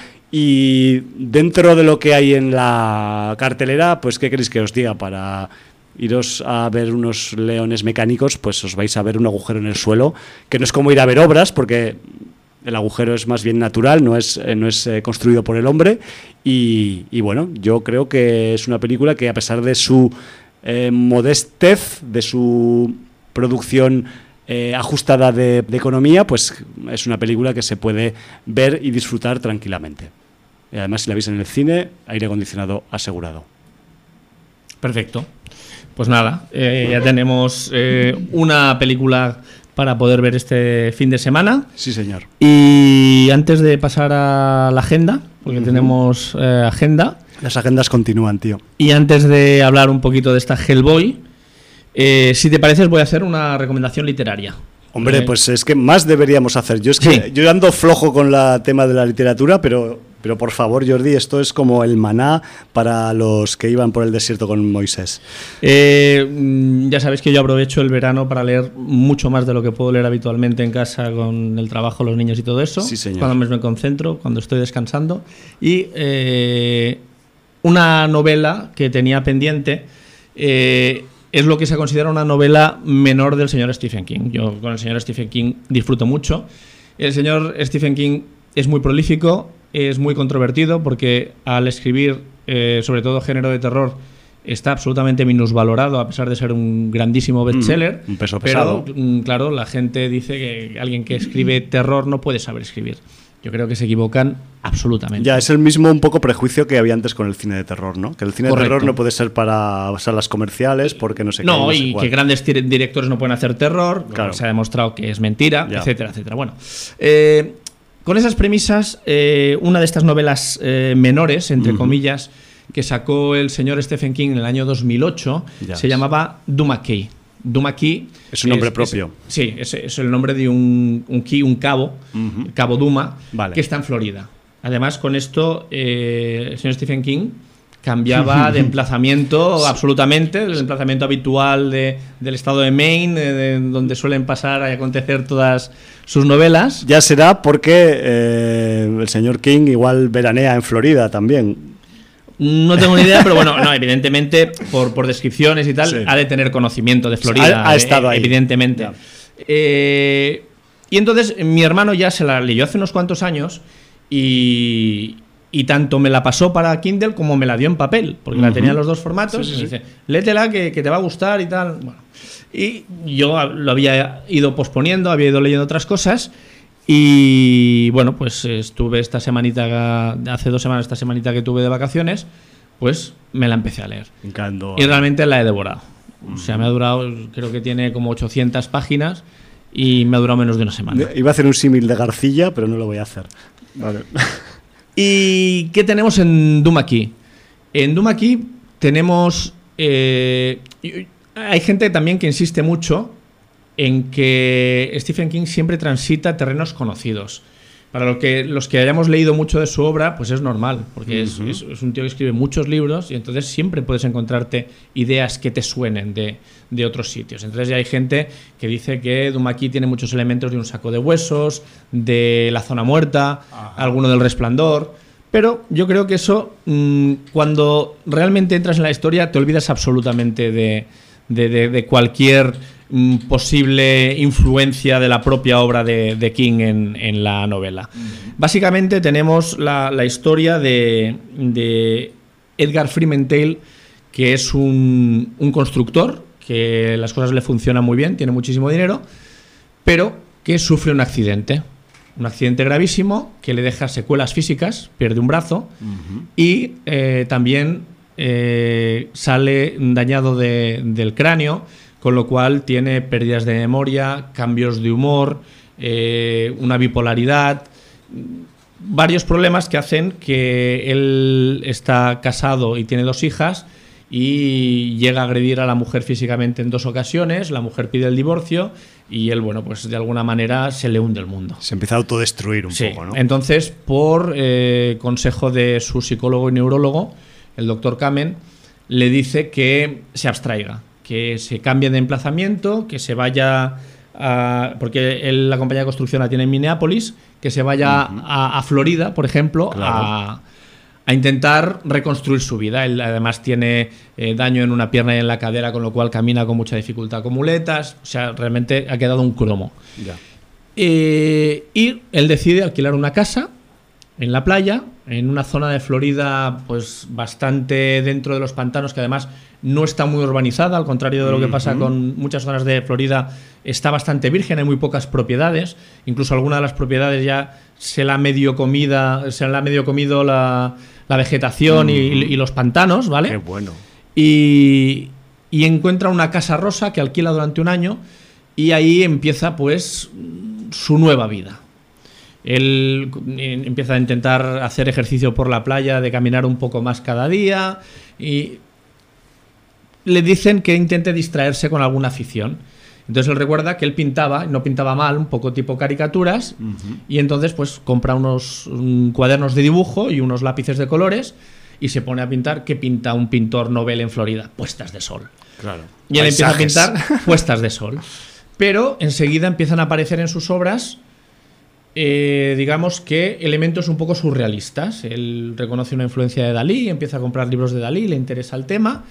y dentro de lo que hay en la cartelera, pues ¿qué queréis que os diga? Para iros a ver unos leones mecánicos, pues os vais a ver un agujero en el suelo, que no es como ir a ver obras, porque el agujero es más bien natural, no es construido por el hombre, y bueno, yo creo que es una película que, a pesar de su modestez, de su producción ajustada de economía, pues es una película que se puede ver y disfrutar tranquilamente. Y además, si la veis en el cine, aire acondicionado asegurado. Perfecto. Pues nada, ya tenemos una película para poder ver este fin de semana. Sí, señor. Y antes de pasar a la agenda, porque tenemos agenda. Las agendas continúan, tío. Y antes de hablar un poquito de esta Hellboy, si te parece, voy a hacer una recomendación literaria. Hombre, pues es que más deberíamos hacer. Yo es que Sí. yo ando flojo con el tema de la literatura, pero por favor, Jordi, esto es como el maná para los que iban por el desierto con Moisés. Ya sabéis que yo aprovecho el verano para leer mucho más de lo que puedo leer habitualmente en casa con el trabajo, los niños y todo eso. Sí, señor. Cuando me concentro, cuando estoy descansando. Y una novela que tenía pendiente es lo que se considera una novela menor del señor Stephen King. Yo con el señor Stephen King disfruto mucho. El señor Stephen King es muy prolífico, es muy controvertido porque al escribir, sobre todo género de terror, está absolutamente minusvalorado a pesar de ser un grandísimo bestseller. Un peso pesado. Pero, claro, la gente dice que alguien que escribe terror no puede saber escribir. Yo creo que se equivocan absolutamente. Ya, es el mismo un poco prejuicio que había antes con el cine de terror, ¿no? Que el cine Correcto. de terror no puede ser para salas comerciales porque no sé qué. No, sé y cuál. que grandes directores no pueden hacer terror, Claro. se ha demostrado que es mentira, Ya. etcétera, etcétera. Bueno, con esas premisas, una de estas novelas menores, entre comillas, que sacó el señor Stephen King en el año 2008, Ya se ves. llamaba Duma Key. Duma Key Es un nombre propio. Sí, es el nombre de un cabo, Cabo Duma, Vale. que está en Florida. Además, con esto, el señor Stephen King cambiaba de emplazamiento absolutamente, el emplazamiento habitual del estado de Maine, donde suelen pasar y acontecer todas sus novelas. Ya será porque el señor King igual veranea en Florida también. No tengo ni idea, pero bueno, no, evidentemente, por descripciones y tal, Sí. ha de tener conocimiento de Florida. Ha estado ahí. Evidentemente. Ya. Y entonces mi hermano ya se la leyó hace unos cuantos años y tanto me la pasó para Kindle como me la dio en papel, porque la tenía en los dos formatos. Sí, sí, y me sí. dice, léetela que te va a gustar y tal. Bueno, y yo lo había ido posponiendo, había ido leyendo otras cosas. Y bueno, pues estuve esta semanita, hace 2 semanas, esta semanita que tuve de vacaciones, pues me la empecé a leer. Encantó. Y realmente la he devorado. O sea, me ha durado, creo que tiene como 800 páginas y me ha durado menos de una semana. Iba a hacer un símil de Garcilla, pero no lo voy a hacer. Vale. ¿Y qué tenemos en Duma Key? En Duma Key tenemos... hay gente también que insiste mucho en que Stephen King siempre transita terrenos conocidos. Para los que hayamos leído mucho de su obra, pues es normal, porque es un tío que escribe muchos libros y entonces siempre puedes encontrarte ideas que te suenen de otros sitios. Entonces ya hay gente que dice que Duma Key tiene muchos elementos de Un saco de huesos, de La zona muerta, alguno del Resplandor, pero yo creo que eso, cuando realmente entras en la historia, te olvidas absolutamente de cualquier posible influencia de la propia obra de King en la novela. Básicamente tenemos la historia de Edgar Fremantle, que es un constructor, que las cosas le funcionan muy bien, tiene muchísimo dinero, pero que sufre un accidente gravísimo que le deja secuelas físicas, pierde un brazo y también sale dañado del cráneo, con lo cual tiene pérdidas de memoria, cambios de humor, una bipolaridad, varios problemas que hacen que él está casado y tiene 2 hijas y llega a agredir a la mujer físicamente en 2 ocasiones, la mujer pide el divorcio y él, bueno, pues de alguna manera se le hunde el mundo. Se empieza a autodestruir un poco, ¿no? Entonces, por consejo de su psicólogo y neurólogo, el doctor Kamen, le dice que se abstraiga, que se cambie de emplazamiento, que se vaya porque la compañía de construcción la tiene en Minneapolis, que se vaya a Florida, por ejemplo, Claro. a intentar reconstruir su vida. Él además tiene daño en una pierna y en la cadera, con lo cual camina con mucha dificultad con muletas. O sea, realmente ha quedado un cromo. Ya. Y él decide alquilar una casa en la playa, en una zona de Florida pues bastante dentro de los pantanos, que además no está muy urbanizada, al contrario de lo que pasa con muchas zonas de Florida, está bastante virgen, hay muy pocas propiedades, incluso alguna de las propiedades ya se la ha medio comido la vegetación y los pantanos, ¿vale? Qué bueno. Y encuentra una casa rosa que alquila durante un año y ahí empieza pues su nueva vida. Él empieza a intentar hacer ejercicio por la playa, de caminar un poco más cada día, y le dicen que intente distraerse con alguna afición. Entonces él recuerda que él pintaba, no pintaba mal, un poco tipo caricaturas, y entonces pues compra unos cuadernos de dibujo y unos lápices de colores y se pone a pintar. ¿Qué pinta un pintor novel en Florida? Puestas de sol. Claro. Y él empieza a pintar puestas de sol. Pero enseguida empiezan a aparecer en sus obras, digamos que elementos un poco surrealistas. Él reconoce una influencia de Dalí, empieza a comprar libros de Dalí, le interesa el tema,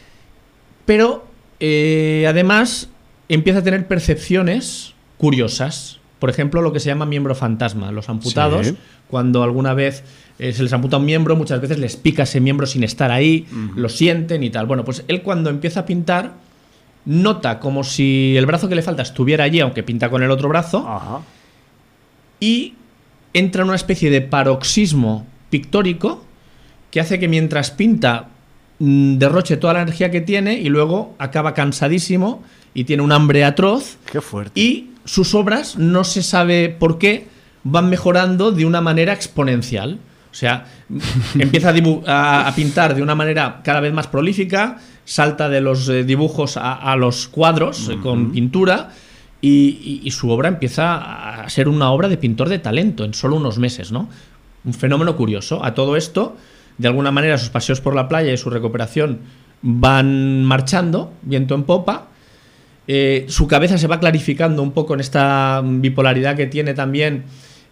pero además empieza a tener percepciones curiosas. Por ejemplo, lo que se llama miembro fantasma. Los amputados, sí, cuando alguna vez se les amputa un miembro, muchas veces les pica ese miembro sin estar ahí, lo sienten y tal. Bueno, pues él cuando empieza a pintar nota como si el brazo que le falta estuviera allí, aunque pinta con el otro brazo. Ajá. Y entra en una especie de paroxismo pictórico que hace que mientras pinta derroche toda la energía que tiene y luego acaba cansadísimo y tiene un hambre atroz. Qué fuerte. Y sus obras, no se sabe por qué, van mejorando de una manera exponencial. O sea, empieza a pintar de una manera cada vez más prolífica, salta de los dibujos a los cuadros con pintura, y su obra empieza a ser una obra de pintor de talento en solo unos meses, ¿no? Un fenómeno curioso. A todo esto, de alguna manera, sus paseos por la playa y su recuperación van marchando, viento en popa. Su cabeza se va clarificando un poco en esta bipolaridad que tiene también,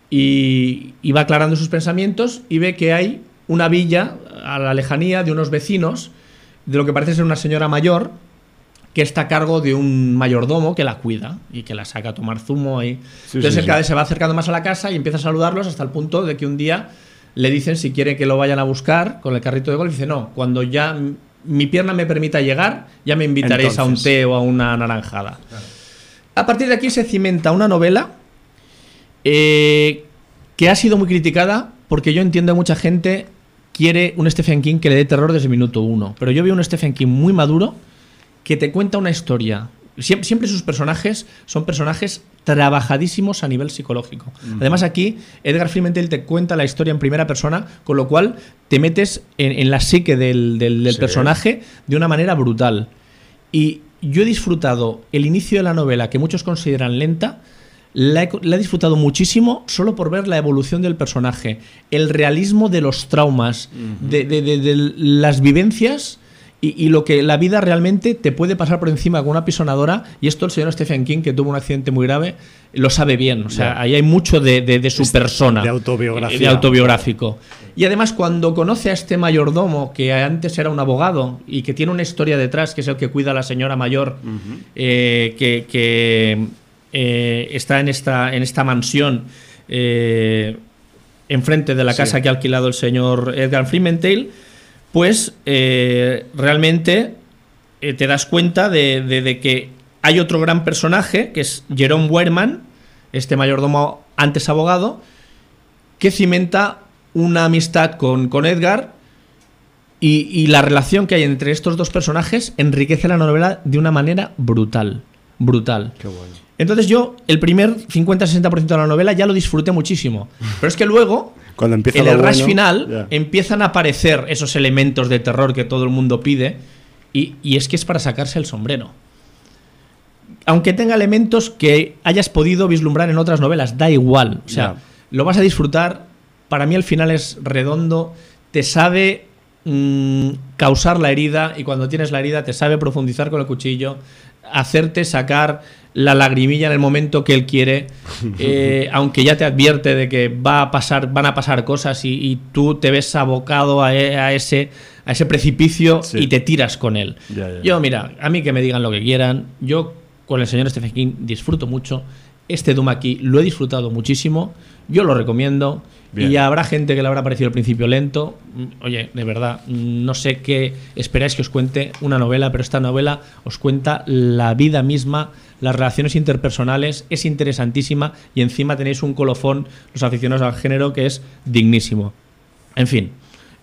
y va aclarando sus pensamientos, y ve que hay una villa a la lejanía de unos vecinos, de lo que parece ser una señora mayor, que está a cargo de un mayordomo que la cuida y que la saca a tomar zumo ahí. Sí, entonces cada vez se va acercando más a la casa y empieza a saludarlos, hasta el punto de que un día le dicen si quiere que lo vayan a buscar con el carrito de golf. Y dice, no, cuando ya mi pierna me permita llegar, ya me invitaréis entonces a un té o a una naranjada. Claro. A partir de aquí se cimenta una novela que ha sido muy criticada, porque yo entiendo que mucha gente quiere un Stephen King que le dé terror desde el minuto 1. Pero yo veo un Stephen King muy maduro, que te cuenta una historia. Siempre sus personajes son personajes trabajadísimos a nivel psicológico. Además, aquí Edgar Frimentel te cuenta la historia en primera persona, con lo cual te metes en la psique del sí, personaje de una manera brutal. Y yo he disfrutado el inicio de la novela, que muchos consideran lenta. La he disfrutado muchísimo solo por ver la evolución del personaje, el realismo de los traumas, de las vivencias. Y lo que la vida realmente te puede pasar por encima con una pisonadora, y esto el señor Stephen King, que tuvo un accidente muy grave, lo sabe bien. O sea, ahí hay mucho de su persona. De autobiografía. De autobiográfico. Y además, cuando conoce a este mayordomo, que antes era un abogado y que tiene una historia detrás, que es el que cuida a la señora mayor, que está en esta mansión enfrente de la casa que ha alquilado el señor Edgar Frimentel, pues realmente te das cuenta de que hay otro gran personaje, que es Jerome Wehrman, este mayordomo antes abogado, que cimenta una amistad con Edgar, y la relación que hay entre estos dos personajes enriquece la novela de una manera brutal. Brutal. Qué bueno. Entonces yo, el primer 50-60% de la novela ya lo disfruté muchísimo. Pero es que luego, cuando empieza en el rush final, empiezan a aparecer esos elementos de terror que todo el mundo pide, y es que es para sacarse el sombrero. Aunque tenga elementos que hayas podido vislumbrar en otras novelas, da igual. O sea, lo vas a disfrutar. Para mí el final es redondo, te sabe causar la herida, y cuando tienes la herida te sabe profundizar con el cuchillo, hacerte sacar la lagrimilla en el momento que él quiere, aunque ya te advierte de que van a pasar cosas, y tú te ves abocado a ese precipicio, y te tiras con él. Yo, mira, a mí que me digan lo que quieran, yo con el señor Stephen King disfruto mucho. Este Doom aquí lo he disfrutado muchísimo, yo lo recomiendo. Bien. Y habrá gente que le habrá parecido al principio lento. Oye, de verdad, no sé qué esperáis que os cuente una novela, pero esta novela os cuenta la vida misma, las relaciones interpersonales, es interesantísima, y encima tenéis un colofón, los aficionados al género, que es dignísimo. En fin,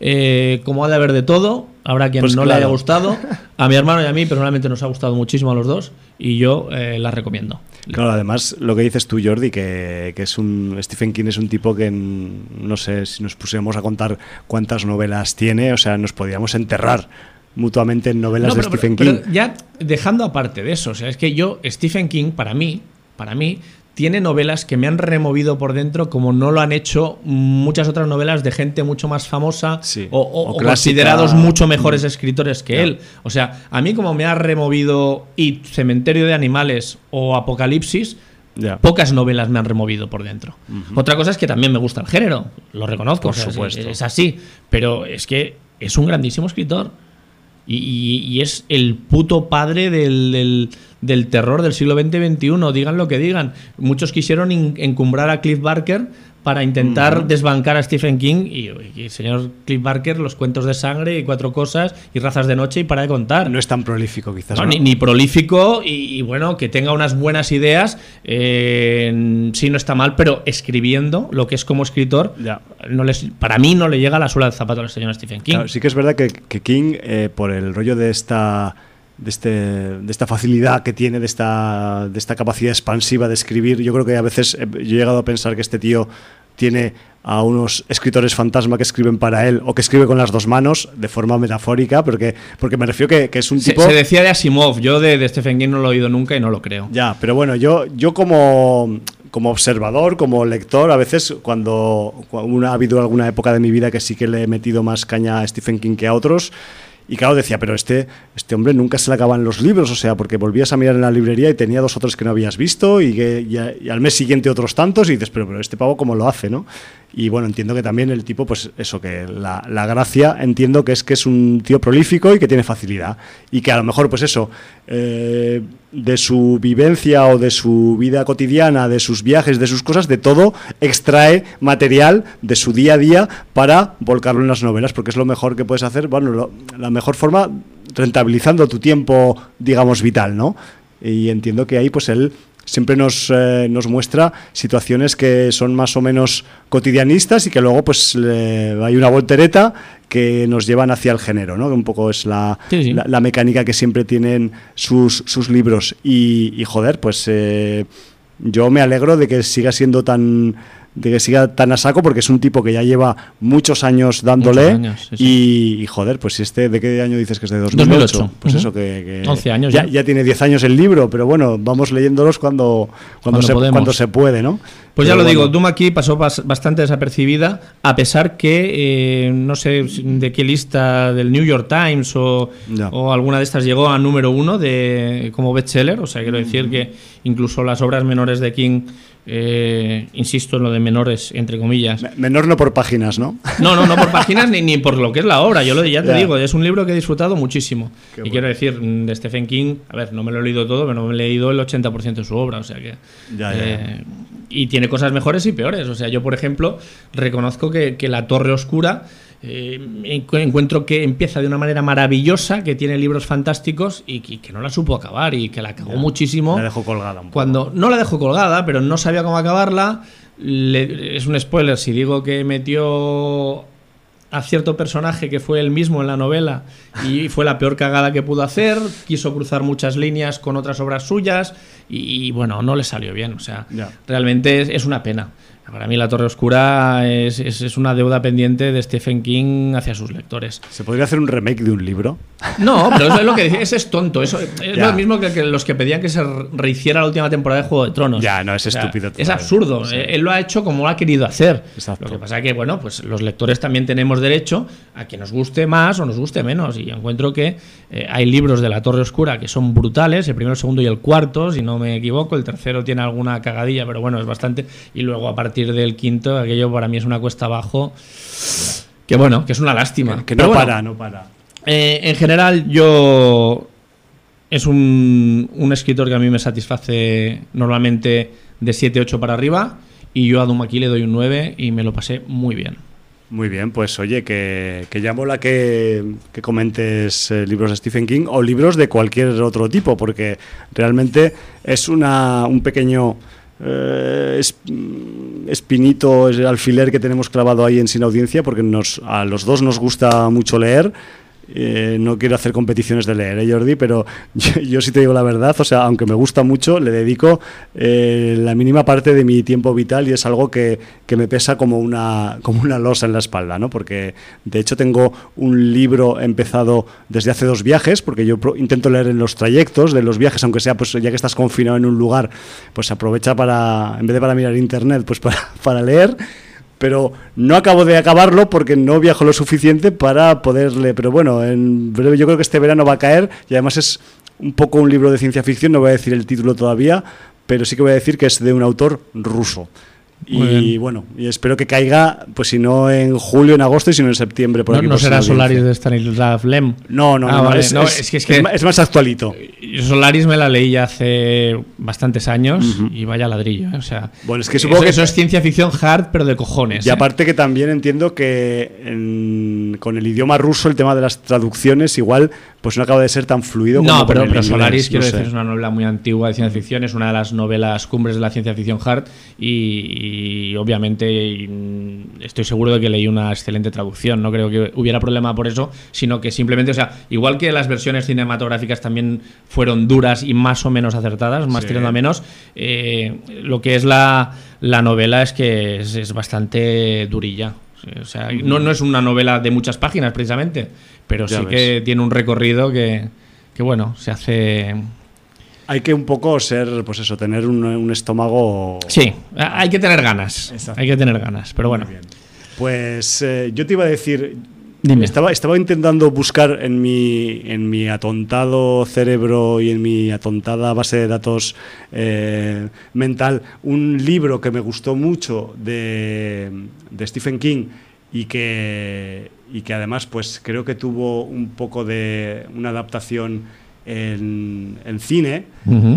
como ha de haber de todo. Habrá quien pues no le haya gustado. A mi hermano y a mí personalmente nos ha gustado muchísimo a los dos y yo la recomiendo. Claro, además lo que dices tú, Jordi, que es Stephen King es un tipo que no sé, si nos pusiéramos a contar cuántas novelas tiene, o sea, nos podríamos enterrar mutuamente en novelas de Stephen King. Pero ya dejando aparte de eso, o sea, es que Stephen King, para mí, tiene novelas que me han removido por dentro como no lo han hecho muchas otras novelas de gente mucho más famosa o considerados mucho mejores escritores que él. O sea, a mí como me ha removido Cementerio de Animales o Apocalipsis, pocas novelas me han removido por dentro. Otra cosa es que también me gusta el género, lo reconozco, por supuesto. Es así, pero es que es un grandísimo escritor. Y es el puto padre del terror del siglo XX-XXI, digan lo que digan. Muchos quisieron encumbrar a Clive Barker para intentar desbancar a Stephen King y el señor Clive Barker, los cuentos de sangre y 4 cosas y razas de noche y para de contar. No es tan prolífico quizás. No, ni prolífico y bueno, que tenga unas buenas ideas, sí no está mal, pero escribiendo lo que es como escritor, para mí no le llega a la suela del zapato al señor Stephen King. Claro, sí que es verdad que King, por el rollo de esta facilidad que tiene, de esta capacidad expansiva de escribir, yo creo que a veces yo he llegado a pensar que este tío tiene a unos escritores fantasma que escriben para él o que escribe con las dos manos de forma metafórica, porque me refiero que es un tipo... Se decía de Asimov, yo de Stephen King no lo he oído nunca y no lo creo. Ya, pero bueno, yo como observador, como lector, a veces cuando ha habido alguna época de mi vida que sí que le he metido más caña a Stephen King que a otros. Y claro, decía, pero este hombre nunca se le acaban los libros, o sea, porque volvías a mirar en la librería y tenía 2 o 3 que no habías visto y al mes siguiente otros tantos y dices, pero este pavo cómo lo hace, ¿no? Y bueno, entiendo que también el tipo, pues eso, que la gracia, entiendo que es un tío prolífico y que tiene facilidad y que a lo mejor, pues eso, de su vivencia o de su vida cotidiana, de sus viajes, de sus cosas, de todo, extrae material de su día a día para volcarlo en las novelas, porque es lo mejor que puedes hacer, bueno, la mejor forma, rentabilizando tu tiempo, digamos, vital, ¿no? Y entiendo que ahí, pues él siempre nos muestra situaciones que son más o menos cotidianistas y que luego pues hay una voltereta que nos llevan hacia el género, ¿no? Que un poco es la mecánica que siempre tienen sus libros y joder, pues yo me alegro de que siga siendo tan a saco, porque es un tipo que ya lleva muchos años dándole. Y joder, pues ¿de qué año dices que es? De 2008. Pues eso, que 11 años ya tiene 10 años el libro, pero bueno, vamos leyéndolos cuando se puede, ¿no? Pues ya lo digo, Doom aquí pasó bastante desapercibida, a pesar que no sé de qué lista del New York Times o alguna de estas llegó a número 1 como bestseller. O sea, quiero decir que incluso las obras menores de King, insisto en lo de menores, entre comillas. Menor no por páginas, ¿no? No por páginas ni por lo que es la obra. Yo ya te digo, es un libro que he disfrutado muchísimo. Y quiero decir, de Stephen King, a ver, no me lo he leído todo, pero no me he leído el 80% de su obra, o sea que... Y tiene cosas mejores y peores. O sea, yo, por ejemplo, reconozco que La Torre Oscura encuentro que empieza de una manera maravillosa, que tiene libros fantásticos y que no la supo acabar y que la cagó muchísimo. La dejó colgada un poco. Cuando no la dejó colgada, pero no sabía cómo acabarla. Es un spoiler si digo que metió a cierto personaje que fue él mismo en la novela y fue la peor cagada que pudo hacer. Quiso cruzar muchas líneas con otras obras suyas y bueno, no le salió bien. O sea, realmente es una pena. Para mí La Torre Oscura es una deuda pendiente de Stephen King hacia sus lectores. ¿Se podría hacer un remake de un libro? No, pero eso es lo que decía, ese es tonto. Eso es lo mismo que los que pedían que se rehiciera la última temporada de Juego de Tronos. Ya, no, es estúpido. Es absurdo. Sí. Él lo ha hecho como lo ha querido hacer. Exacto. Lo que pasa es que, bueno, pues los lectores también tenemos derecho a que nos guste más o nos guste menos. Y yo encuentro que hay libros de La Torre Oscura que son brutales, el primero, el segundo y el cuarto, si no me equivoco. El tercero tiene alguna cagadilla, pero bueno, es bastante. Y luego a partir del quinto, aquello para mí es una cuesta abajo que bueno, que es una lástima. Que no para. En general, es un escritor que a mí me satisface normalmente de 7-8 para arriba, y yo a Doom aquí le doy un 9 y me lo pasé muy bien. Muy bien, pues oye, que ya mola que comentes libros de Stephen King o libros de cualquier otro tipo, porque realmente es un pequeño espinito, el alfiler que tenemos clavado ahí en Sin Audiencia, porque a los dos nos gusta mucho leer. No quiero hacer competiciones de leer, Jordi, pero yo sí te digo la verdad, o sea, aunque me gusta mucho, le dedico la mínima parte de mi tiempo vital, y es algo que me pesa como una losa en la espalda, ¿no? Porque de hecho tengo un libro empezado desde hace 2 viajes, porque yo intento leer en los trayectos de los viajes, aunque sea, pues ya que estás confinado en un lugar, pues aprovecha en vez de para mirar internet, pues para leer. Pero no acabo de acabarlo porque no viajo lo suficiente para poderle. Pero bueno, en breve yo creo que este verano va a caer, y además es un poco un libro de ciencia ficción, no voy a decir el título todavía, pero sí que voy a decir que es de un autor ruso. Y bueno, y espero que caiga, pues si no en julio, en agosto, y si no en septiembre. Por no será Solaris de Stanislav Lem. No, vale. Es más actualito. Solaris me la leí ya hace bastantes años, y vaya ladrillo. O sea, bueno, es que supongo que eso es ciencia ficción hard, pero de cojones. Y aparte que también entiendo que con el idioma ruso el tema de las traducciones igual pues no acaba de ser tan fluido como pero inglés, Solaris, quiero decir, es una novela muy antigua de ciencia ficción, es una de las novelas cumbres de la ciencia ficción hard, y obviamente estoy seguro de que leí una excelente traducción. No creo que hubiera problema por eso, sino que simplemente, o sea, igual que las versiones cinematográficas también fueron duras y más o menos acertadas, más tirando a menos, lo que es la novela es que es bastante durilla. O sea, no es una novela de muchas páginas precisamente, pero ya sí ves. Que tiene un recorrido que bueno, se hace... Hay que un poco ser, pues eso, tener un estómago... Sí, hay que tener ganas. Exacto. Hay que tener ganas, pero bueno. Pues yo te iba a decir... Dime. Estaba intentando buscar en mi atontado cerebro y en mi atontada base de datos mental un libro que me gustó mucho de Stephen King, y que además pues creo que tuvo un poco de una adaptación en cine,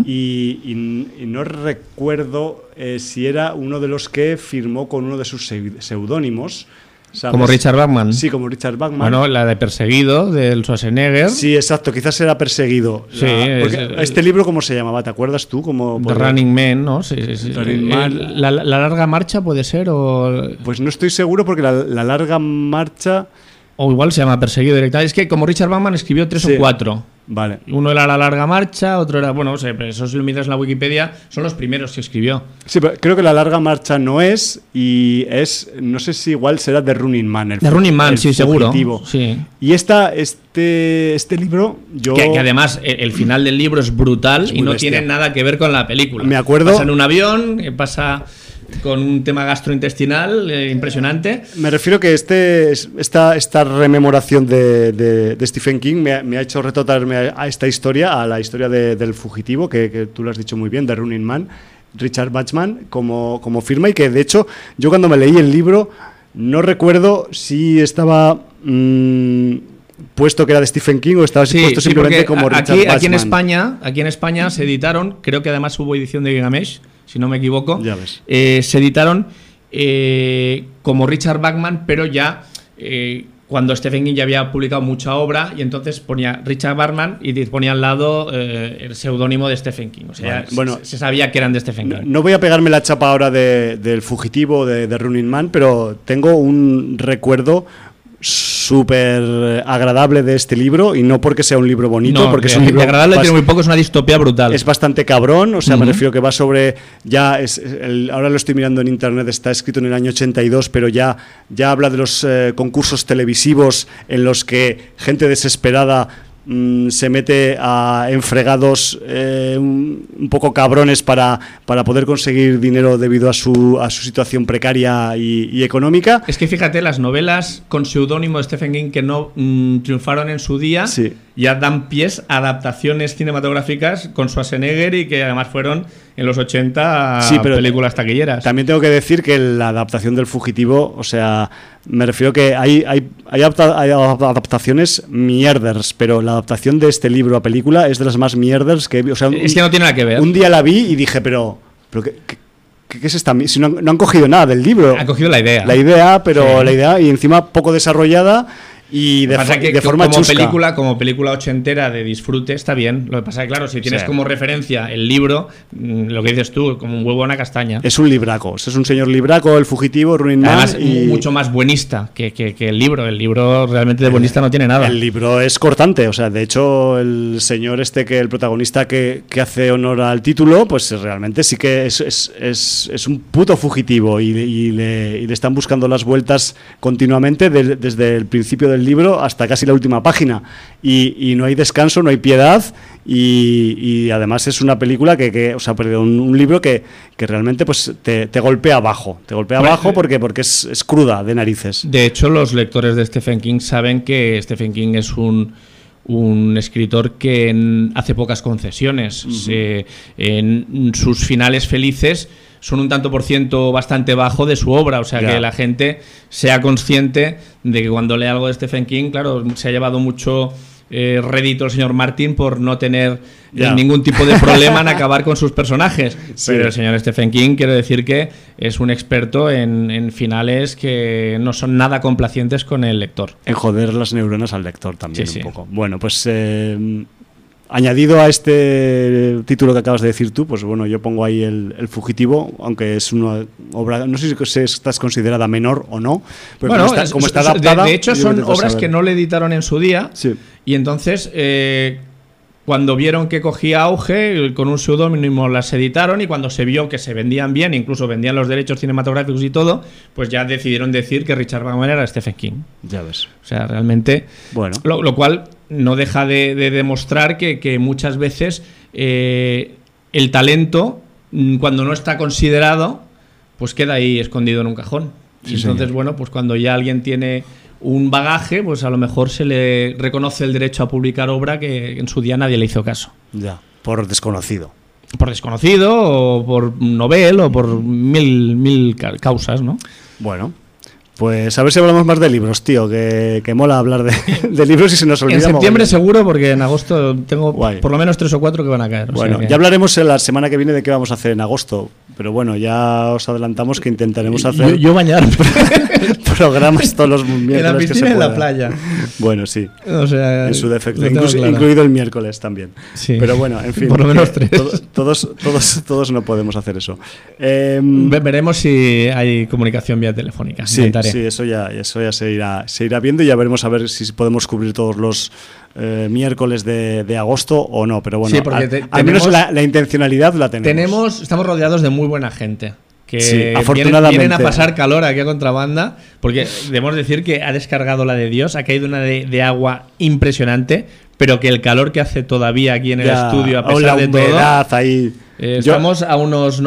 y no recuerdo si era uno de los que firmó con uno de sus seudónimos, ¿sabes? Como Richard Bachman. Sí, como Richard Bachman. Bueno, la de Perseguido, del Schwarzenegger. Sí, exacto, quizás era Perseguido. Sí, ¿este libro cómo se llamaba? ¿Te acuerdas tú? The Running Man, ¿no? Sí. Running Man. ¿La larga marcha puede ser? O... Pues no estoy seguro, porque la larga marcha... O igual se llama Perseguido directamente. Es que como Richard Bachman escribió 3 o 4. Vale. Uno era La larga marcha, otro era... Bueno, eso si lo miras en la Wikipedia, son los primeros que escribió. Sí, pero creo que La larga marcha no es, y es... No sé si igual será The Running Man. The Running Man, sí, seguro. Sí. Y este libro... Que además el final del libro es brutal y no tiene nada que ver con la película. Me acuerdo... Pasa en un avión, pasa... con un tema gastrointestinal impresionante. Me refiero que esta rememoración de Stephen King me ha hecho retrotraerme a esta historia, a la historia del fugitivo, que tú lo has dicho muy bien, de Running Man, Richard Bachman como firma, y que de hecho yo cuando me leí el libro no recuerdo si estaba... puesto que era de Stephen King o estaba puesto simplemente como Richard Bachman. Aquí en España se editaron, creo que además hubo edición de Gigamesh, si no me equivoco. Ya ves. Se editaron como Richard Bachman, pero ya cuando Stephen King ya había publicado mucha obra, y entonces ponía Richard Bachman y ponía al lado el seudónimo de Stephen King. O sea, bueno, se sabía que eran de Stephen King. No voy a pegarme la chapa ahora del fugitivo de Running Man, pero tengo un recuerdo súper agradable de este libro, y no porque sea un libro bonito, porque es un libro agradable, tiene muy poco, es una distopía brutal. Es bastante cabrón, o sea, me refiero que va sobre, ahora lo estoy mirando en internet, está escrito en el año 82, pero ya habla de los concursos televisivos en los que gente desesperada se mete en fregados un poco cabrones para poder conseguir dinero debido a su situación precaria y económica. Es que fíjate, las novelas con seudónimo de Stephen King que no triunfaron en su día, ya dan pies a adaptaciones cinematográficas con Schwarzenegger, y que además fueron en los 80 películas taquilleras. También tengo que decir que la adaptación del fugitivo, o sea, me refiero que hay adaptaciones mierders, pero la adaptación de este libro a película es de las más mierders que he visto. O sea, es que no tiene nada que ver. Un día la vi y dije, pero ¿qué es esta? Si no han cogido nada del libro. Han cogido la idea. La idea, pero la idea, y encima poco desarrollada. y de forma como chusca. Como película ochentera de disfrute está bien. Lo que pasa es que, claro, si tienes como referencia el libro, lo que dices tú, como un huevo a una castaña. Es un libraco, es un señor libraco, el fugitivo, Running Man. Además, mucho más buenista que el libro. El libro realmente de buenista no tiene nada. El libro es cortante, o sea, de hecho, el señor el protagonista que hace honor al título, pues realmente sí que es un puto fugitivo y le están buscando las vueltas continuamente desde el principio del libro hasta casi la última página y no hay descanso, no hay piedad y además es una película un libro que realmente pues te golpea abajo, porque es cruda de narices. De hecho, los lectores de Stephen King saben que Stephen King es un escritor que hace pocas concesiones. En sus finales felices son un tanto por ciento bastante bajo de su obra, o sea, que la gente sea consciente de que cuando lee algo de Stephen King, claro, se ha llevado mucho rédito el señor Martin por no tener ningún tipo de problema en acabar con sus personajes, pero el señor Stephen King, quiero decir que es un experto en finales que no son nada complacientes con el lector. En joder las neuronas al lector también un poco. Bueno, pues añadido a este título que acabas de decir tú, pues bueno, yo pongo ahí el Fugitivo, aunque es una obra, no sé si estás considerada menor o no, pero bueno, como está adaptada. De hecho, son obras que no le editaron en su día, y entonces cuando vieron que cogía auge, con un seudónimo las editaron, y cuando se vio que se vendían bien, incluso vendían los derechos cinematográficos y todo, pues ya decidieron decir que Richard Bachman era Stephen King. Ya ves. O sea, realmente, bueno, lo cual no deja de demostrar que muchas veces el talento, cuando no está considerado, pues queda ahí escondido en un cajón. Y entonces, bueno, pues cuando ya alguien tiene un bagaje, pues a lo mejor se le reconoce el derecho a publicar obra que en su día nadie le hizo caso. Ya, por desconocido. Por desconocido, o por novel, o por mil causas, ¿no? Bueno, pues a ver si hablamos más de libros, tío, que mola hablar de libros y se nos olvida. En septiembre seguro, porque en agosto tengo por lo menos 3 o 4 que van a caer. Bueno, ya hablaremos la semana que viene de qué vamos a hacer en agosto, pero bueno, ya os adelantamos que intentaremos hacer yo bañar programas todos los miércoles. En la piscina y en la playa. Bueno, sí. O sea, en su defecto, incluido el miércoles también. Sí. Pero bueno, en fin. Por lo menos 3. Todos no podemos hacer eso. Veremos si hay comunicación vía telefónica. Sí, eso ya se irá viendo, y ya veremos a ver si podemos cubrir todos los miércoles de agosto o no. Pero bueno, al menos la intencionalidad la tenemos. Estamos rodeados de muy buena gente. Que afortunadamente vienen a pasar calor aquí a contrabanda, porque debemos decir que ha descargado la de Dios, ha caído una de agua impresionante, pero que el calor que hace todavía aquí en el estudio, a pesar de todo, ahí. Estamos a unos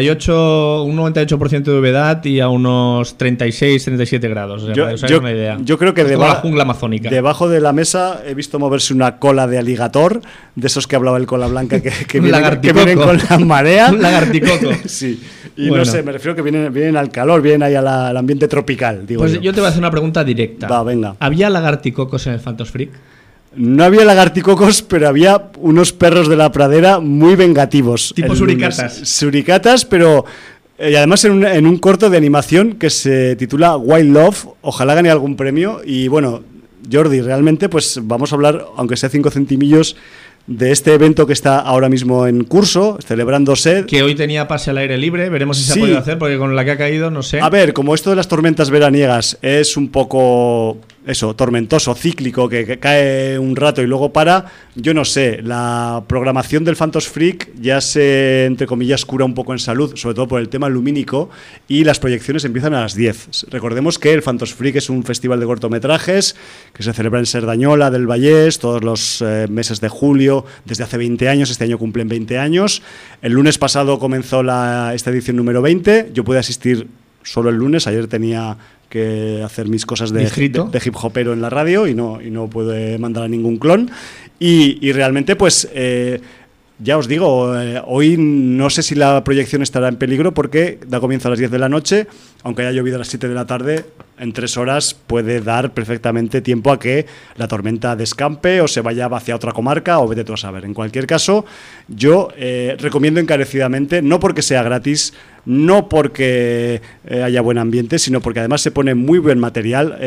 98% de humedad y a unos 36-37 grados. O sea, para que os hagáis una idea. Yo creo que la jungla amazónica. Debajo de la mesa he visto moverse una cola de aligator, de esos que hablaba el Cola Blanca, que vienen con la marea. Un lagarticoco. Sí. Y bueno, no sé, me refiero que vienen al calor, vienen ahí al ambiente tropical. Digo pues yo te voy a hacer una pregunta directa. Va, venga. ¿Había lagarticocos en el Phantos Freak? No había lagarticocos, pero había unos perros de la pradera muy vengativos. Tipo suricatas. Suricatas, pero y además en un corto de animación que se titula Wild Love. Ojalá gane algún premio. Y bueno, Jordi, realmente pues vamos a hablar, aunque sea 5 centimillos, de este evento que está ahora mismo en curso, celebrándose. Que hoy tenía pase al aire libre, veremos si se ha podido hacer, porque con la que ha caído, no sé. A ver, como esto de las tormentas veraniegas es un poco tormentoso, cíclico, que cae un rato y luego para, yo no sé, la programación del Phantos Freak ya se, entre comillas, cura un poco en salud, sobre todo por el tema lumínico, y las proyecciones empiezan a las 10. Recordemos que el Phantos Freak es un festival de cortometrajes que se celebra en Cerdañola del Vallés todos los meses de julio, desde hace 20 años, este año cumplen 20 años. El lunes pasado comenzó esta edición número 20, yo pude asistir solo el lunes, ayer tenía que hacer mis cosas de hip hopero en la radio y no pude mandar a ningún clon y realmente pues ya os digo, hoy no sé si la proyección estará en peligro porque da comienzo a las 10 de la noche, aunque haya llovido a las 7 de la tarde, en 3 horas puede dar perfectamente tiempo a que la tormenta descampe o se vaya hacia otra comarca o vete tú a saber. En cualquier caso, yo recomiendo encarecidamente, no porque sea gratis, no porque haya buen ambiente, sino porque además se pone muy buen material.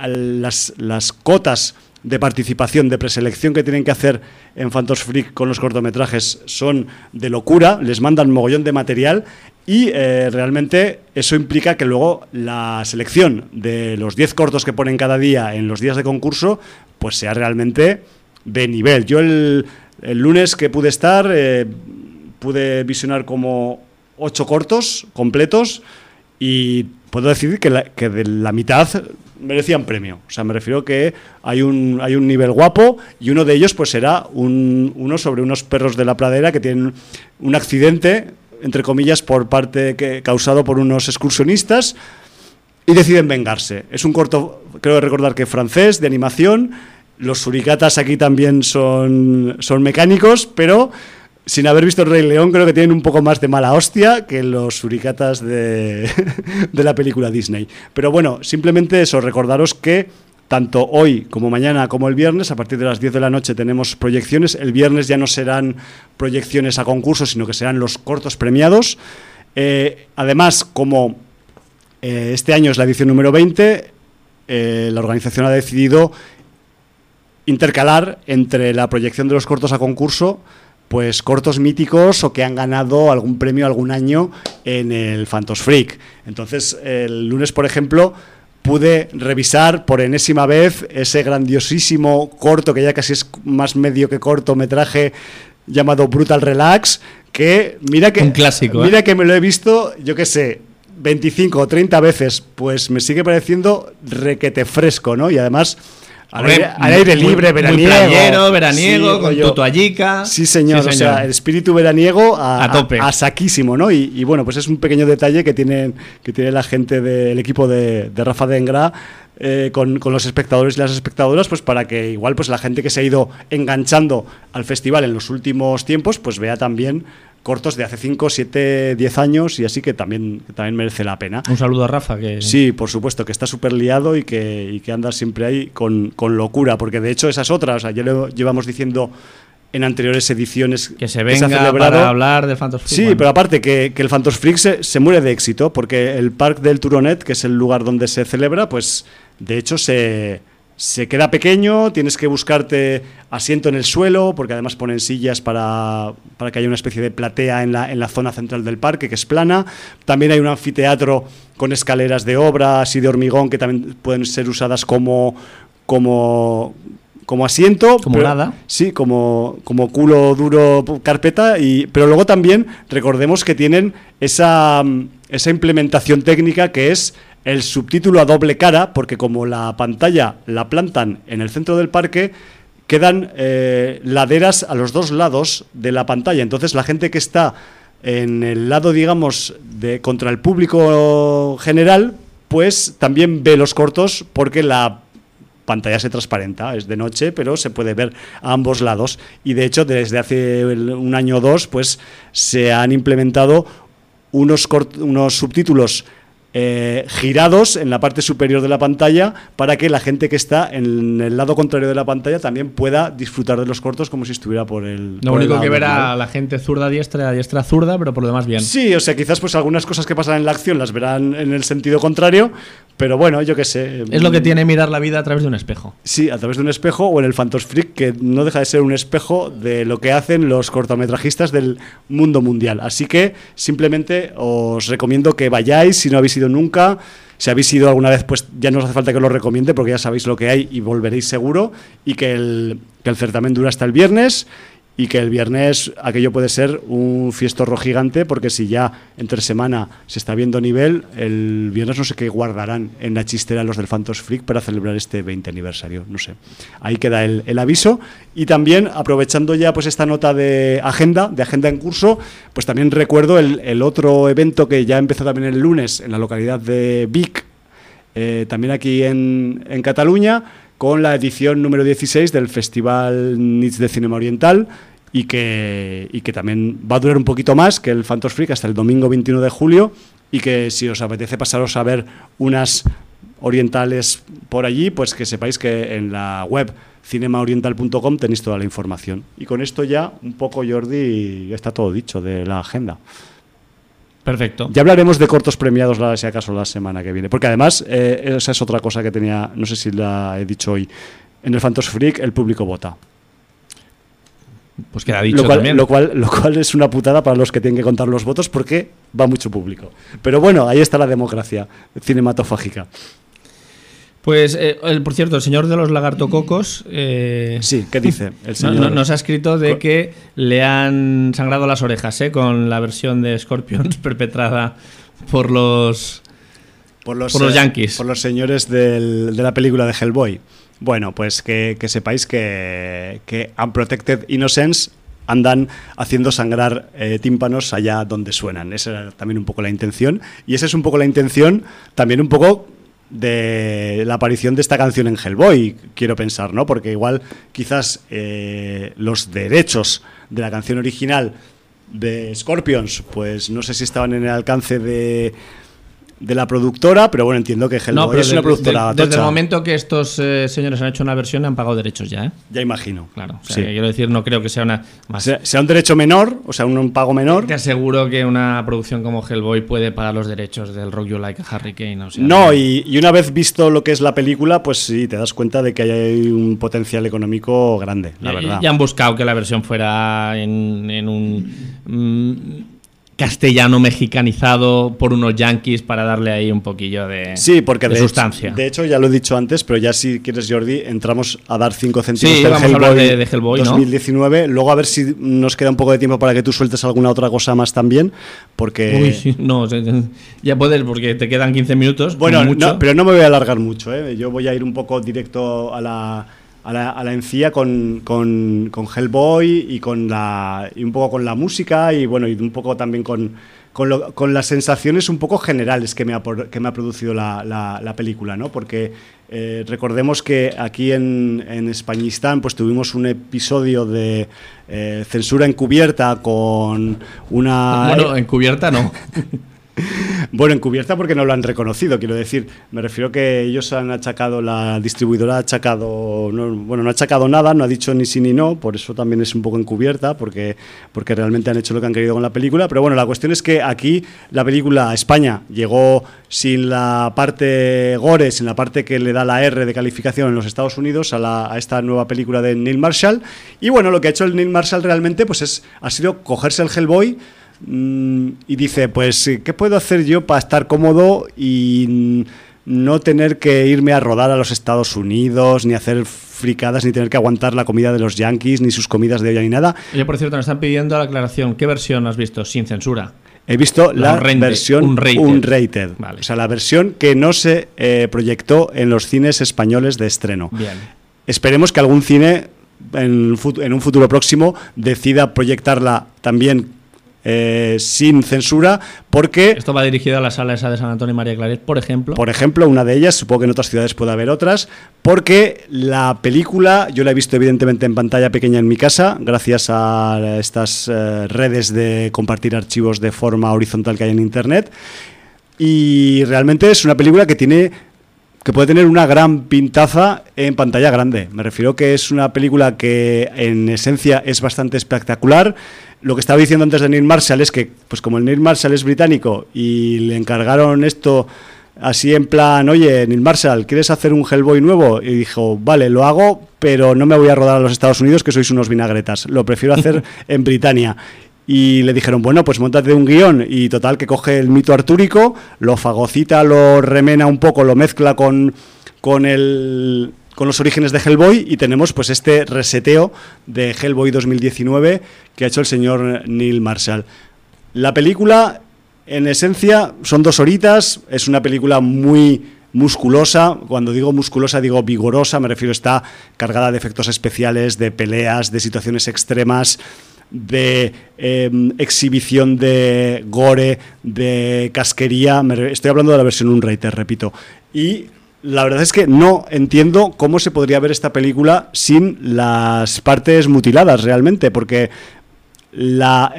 Las cotas de participación, de preselección que tienen que hacer en Phantoms Freak con los cortometrajes son de locura, les mandan mogollón de material y realmente eso implica que luego la selección de los 10 cortos que ponen cada día en los días de concurso pues sea realmente de nivel. Yo el lunes que pude estar pude visionar como 8 cortos completos y puedo decir que de la mitad merecían premio. O sea, me refiero que hay un nivel guapo y uno de ellos pues será uno sobre unos perros de la pradera que tienen un accidente, entre comillas, causado por unos excursionistas y deciden vengarse. Es un corto, creo recordar que francés, de animación. Los suricatas aquí también son mecánicos, pero sin haber visto El Rey León, creo que tienen un poco más de mala hostia que los suricatas de la película Disney. Pero bueno, simplemente eso, recordaros que tanto hoy como mañana como el viernes, a partir de las 10 de la noche tenemos proyecciones. El viernes ya no serán proyecciones a concurso, sino que serán los cortos premiados. Además, como este año es la edición número 20, la organización ha decidido intercalar entre la proyección de los cortos a concurso pues cortos míticos o que han ganado algún premio algún año en el Phantoms Freak. Entonces, el lunes, por ejemplo, pude revisar por enésima vez ese grandiosísimo corto, que ya casi es más medio que cortometraje, llamado Brutal Relax, que mira que... Un clásico, mira que me lo he visto, yo qué sé, 25 o 30 veces, pues me sigue pareciendo requete fresco, ¿no? Y además... Al aire libre, veraniego. Muy playero, veraniego, sí, con tu toallica. Sí, señor. O sea, el espíritu veraniego a tope. A saquísimo, ¿no? Y bueno, pues es un pequeño detalle que tiene la gente del equipo de Rafa Dengra con los espectadores y las espectadoras, pues para que igual pues la gente que se ha ido enganchando al festival en los últimos tiempos, pues vea también cortos de hace 5, 7, 10 años y así que también merece la pena. Un saludo a Rafa. Sí, por supuesto, que está súper liado y que anda siempre ahí con locura, porque de hecho esa es otra, o sea, ya lo llevamos diciendo en anteriores ediciones que se venga para hablar del Phantoms Freak. Sí, bueno. Pero aparte que el Phantoms Freak se muere de éxito, porque el Parc del Turonet, que es el lugar donde se celebra, pues de hecho se queda pequeño, tienes que buscarte asiento en el suelo, porque además ponen sillas para que haya una especie de platea en la zona central del parque, que es plana. También hay un anfiteatro con escaleras de obra, así de hormigón, que también pueden ser usadas como asiento. Como nada. Sí, como culo duro carpeta. Pero luego también recordemos que tienen esa implementación técnica que es el subtítulo a doble cara, porque como la pantalla la plantan en el centro del parque, quedan laderas a los dos lados de la pantalla. Entonces la gente que está en el lado, digamos, contra el público general, pues también ve los cortos porque la pantalla se transparenta, es de noche, pero se puede ver a ambos lados. Y de hecho, desde hace un año o dos, pues se han implementado unos subtítulos girados en la parte superior de la pantalla para que la gente que está en el lado contrario de la pantalla también pueda disfrutar de los cortos como si estuviera por el... Lo único que ver a la gente zurda diestra zurda, pero por lo demás bien. Sí, o sea, quizás pues algunas cosas que pasan en la acción las verán en el sentido contrario, pero bueno, yo qué sé. Es lo que tiene mirar la vida a través de un espejo. Sí, a través de un espejo, o en el Phantoms Freak, que no deja de ser un espejo de lo que hacen los cortometrajistas del mundo mundial. Así que simplemente os recomiendo que vayáis si no habéis ido nunca. Si habéis ido alguna vez, pues ya no os hace falta que os lo recomiende porque ya sabéis lo que hay y volveréis seguro, y que el certamen dura hasta el viernes, y que el viernes aquello puede ser un fiestorro gigante, porque si ya entre semana se está viendo nivel, el viernes no sé qué guardarán en la chistera los del Phantoms Freak para celebrar este 20 aniversario, no sé. Ahí queda el aviso. Y también, aprovechando ya pues esta nota de agenda en curso, pues también recuerdo el otro evento que ya empezó también el lunes en la localidad de Vic, también aquí en Cataluña, con la edición número 16 del Festival Nits de Cinema Oriental, y que también va a durar un poquito más que el Phantom Freak hasta el domingo 21 de julio, y que si os apetece pasaros a ver unas orientales por allí, pues que sepáis que en la web cinemaoriental.com tenéis toda la información. Y con esto ya un poco, Jordi, está todo dicho de la agenda. Perfecto. Ya hablaremos de cortos premiados, si acaso, la semana que viene, porque además esa es otra cosa que tenía, no sé si la he dicho hoy, en el Phantom Freak el público vota. Pues queda dicho también. Lo cual es una putada para los que tienen que contar los votos, porque va mucho público. Pero bueno, ahí está la democracia cinematográfica. Pues, por cierto, el señor de los lagartococos... sí, ¿qué dice el señor? Nos ha escrito de que le han sangrado las orejas con la versión de Scorpions perpetrada por los yankees. Por los señores de la película de Hellboy. Bueno, pues que sepáis que Unprotected Innocence andan haciendo sangrar tímpanos allá donde suenan. Esa era también un poco la intención. Y esa es un poco la intención también un poco de la aparición de esta canción en Hellboy, quiero pensar, ¿no? Porque igual quizás los derechos de la canción original de Scorpions, pues no sé si estaban en el alcance de la productora, pero bueno, entiendo que Hellboy es una productora desde el momento que estos señores han hecho una versión, han pagado derechos ya, ¿eh? Ya imagino. Claro, o sea, sí. Quiero decir, no creo que sea una... Sea un derecho menor, o sea, un pago menor. Te aseguro que una producción como Hellboy puede pagar los derechos del Rock You Like a Hurricane. O sea, no, y una vez visto lo que es la película, pues sí, te das cuenta de que hay un potencial económico grande, la verdad. Ya han buscado que la versión fuera en un... castellano mexicanizado por unos yankees para darle ahí un poquillo de, sí, porque de sustancia. De hecho, ya lo he dicho antes, pero ya si quieres, Jordi, entramos a dar 5 céntimos del vamos Hellboy, a hablar de Hellboy 2019, ¿no? Luego a ver si nos queda un poco de tiempo para que tú sueltes alguna otra cosa más también, porque... Uy, sí, no, ya puedes, porque te quedan 15 minutos. Bueno, no, pero no me voy a alargar mucho, ¿eh? Yo voy a ir un poco directo a la encía con Hellboy y un poco con la música y bueno, y un poco también con las sensaciones un poco generales que me ha producido la película, ¿no? Porque recordemos que aquí en Españistán pues tuvimos un episodio de censura encubierta con una... Bueno, encubierta no. Bueno, encubierta porque no lo han reconocido, quiero decir. Me refiero que ellos han achacado, la distribuidora ha achacado, no ha achacado nada, no ha dicho ni sí ni no, por eso también es un poco encubierta, porque realmente han hecho lo que han querido con la película. Pero bueno, la cuestión es que aquí la película a España llegó sin la parte gore, sin la parte que le da la R de calificación en los Estados Unidos a esta nueva película de Neil Marshall. Y bueno, lo que ha hecho el Neil Marshall realmente pues ha sido cogerse el Hellboy y dice, pues, ¿qué puedo hacer yo para estar cómodo y no tener que irme a rodar a los Estados Unidos, ni hacer fricadas, ni tener que aguantar la comida de los yankees, ni sus comidas de olla, ni nada? Oye, por cierto, nos están pidiendo la aclaración. ¿Qué versión has visto? Sin censura. He visto la versión unrated. Vale. O sea, la versión que no se proyectó en los cines españoles de estreno. Bien. Esperemos que algún cine en un futuro próximo decida proyectarla también sin censura, porque... Esto va dirigido a la sala esa de San Antonio y María Claret, por ejemplo. Por ejemplo, una de ellas, supongo que en otras ciudades puede haber otras, porque la película, yo la he visto evidentemente en pantalla pequeña en mi casa, gracias a estas redes de compartir archivos de forma horizontal que hay en internet, y realmente es una película que puede tener una gran pintaza en pantalla grande. Me refiero que es una película que en esencia es bastante espectacular. Lo que estaba diciendo antes de Neil Marshall es que, pues como el Neil Marshall es británico y le encargaron esto así en plan, oye, Neil Marshall, ¿quieres hacer un Hellboy nuevo? Y dijo, vale, lo hago, pero no me voy a rodar a los Estados Unidos, que sois unos vinagretas. Lo prefiero hacer en Britania. Y le dijeron, bueno, pues móntate un guión. Y total, que coge el mito artúrico, lo fagocita, lo remena un poco, lo mezcla con los orígenes de Hellboy, y tenemos pues este reseteo de Hellboy 2019 que ha hecho el señor Neil Marshall. La película, en esencia, son 2 horitas, es una película muy musculosa. Cuando digo musculosa digo vigorosa, me refiero, está cargada de efectos especiales, de peleas, de situaciones extremas, de exhibición de gore, de casquería. Estoy hablando de la versión unrated, repito. Y la verdad es que no entiendo cómo se podría ver esta película sin las partes mutiladas realmente, porque la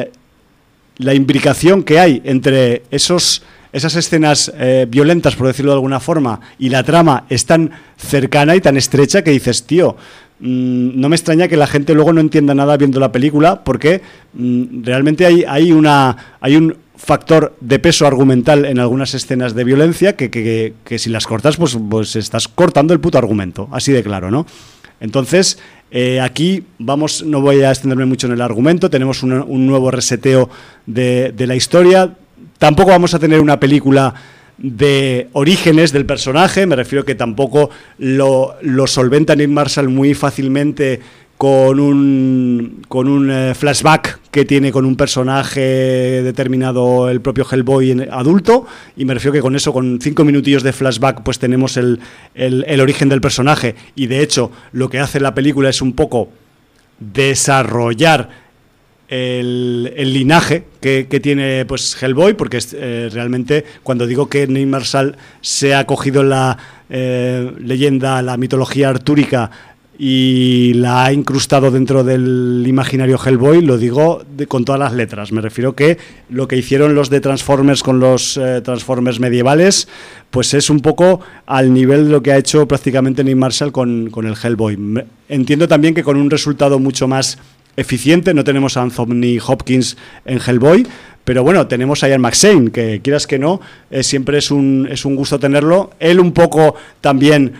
imbricación que hay entre esas escenas violentas, por decirlo de alguna forma, y la trama es tan cercana y tan estrecha que dices, tío, no me extraña que la gente luego no entienda nada viendo la película, porque realmente hay un factor de peso argumental en algunas escenas de violencia que si las cortas, pues estás cortando el puto argumento, así de claro, ¿no? Entonces, aquí no voy a extenderme mucho en el argumento, tenemos un nuevo reseteo de la historia. Tampoco vamos a tener una película de orígenes del personaje, me refiero que tampoco lo solventa Neil Marshall muy fácilmente con un flashback que tiene con un personaje determinado, el propio Hellboy adulto, y me refiero que con eso, con 5 minutillos de flashback, pues tenemos el origen del personaje, y de hecho lo que hace la película es un poco desarrollar el linaje que tiene pues Hellboy, porque realmente cuando digo que Neil Marshall se ha cogido la leyenda, la mitología artúrica y la ha incrustado dentro del imaginario Hellboy, lo digo con todas las letras. Me refiero que lo que hicieron los de Transformers con los Transformers medievales, pues es un poco al nivel de lo que ha hecho prácticamente Neil Marshall con el Hellboy. Entiendo también que con un resultado mucho más eficiente. No tenemos a Anthony Hopkins en Hellboy, pero bueno, tenemos a Ian McShane, que quieras que no, siempre es un gusto tenerlo. Él un poco también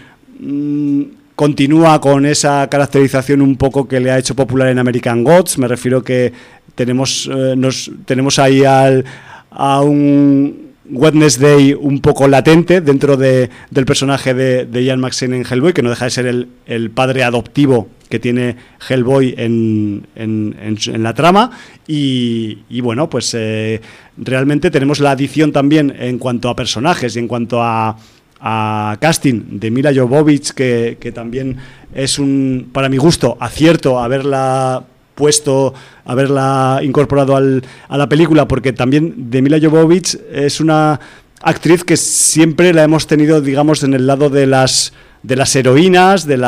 continúa con esa caracterización un poco que le ha hecho popular en American Gods. Me refiero que tenemos ahí a un Wednesday un poco latente dentro del personaje de Ian McShane en Hellboy, que no deja de ser el padre adoptivo que tiene Hellboy en la trama, y bueno, pues realmente tenemos la adición también en cuanto a personajes y en cuanto a casting de Milla Jovovich, que también es para mi gusto, acierto haberla incorporado a la película, porque también de Milla Jovovich es una actriz que siempre la hemos tenido, digamos, en el lado de las heroínas, de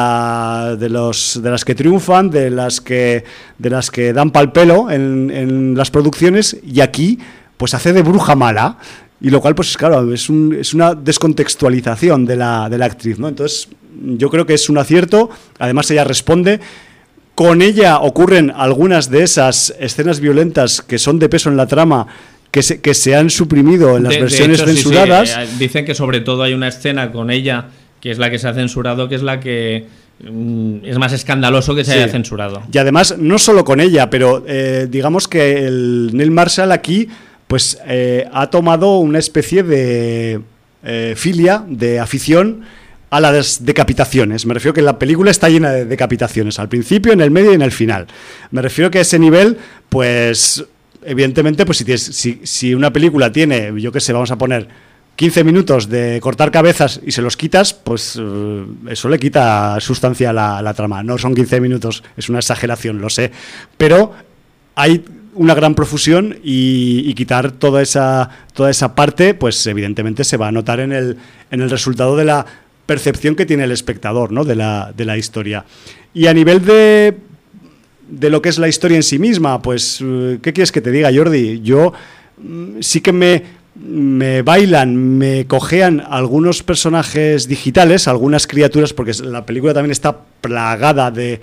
las que triunfan, de las que dan pal pelo en las producciones, y aquí pues hace de bruja mala, y lo cual pues claro, es una descontextualización de la actriz, ¿no? Entonces yo creo que es un acierto. Además ella responde. Con ella ocurren algunas de esas escenas violentas que son de peso en la trama, que se han suprimido en las versiones de hecho, censuradas. Sí. Dicen que sobre todo hay una escena con ella, que es la que se ha censurado, que es la que es más escandaloso que se haya censurado. Y además, no solo con ella, pero digamos que el Neil Marshall aquí pues ha tomado una especie de filia, de afición a las decapitaciones. Me refiero que la película está llena de decapitaciones, al principio, en el medio y en el final. Me refiero que a ese nivel, pues evidentemente, pues si una película tiene, yo qué sé, vamos a poner 15 minutos de cortar cabezas y se los quitas, pues eso le quita sustancia a la trama. No son 15 minutos, es una exageración, lo sé, pero hay una gran profusión, y quitar toda esa parte, pues evidentemente se va a notar en el resultado de la percepción que tiene el espectador, ¿no? de la historia. Y a nivel de lo que es la historia en sí misma, pues ¿qué quieres que te diga, Jordi? Yo sí que me bailan, me cojean algunos personajes digitales, algunas criaturas, porque la película también está plagada de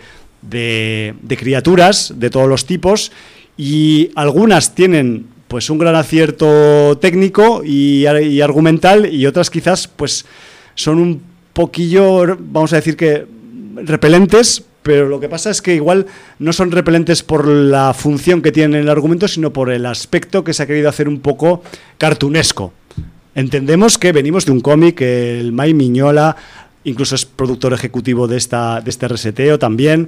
criaturas de todos los tipos, y algunas tienen pues un gran acierto técnico y argumental, y otras quizás pues son un poquillo, vamos a decir que repelentes, pero lo que pasa es que igual no son repelentes por la función que tienen en el argumento, sino por el aspecto que se ha querido hacer un poco cartunesco. Entendemos que venimos de un cómic, el Mike Mignola incluso es productor ejecutivo de este reseteo también,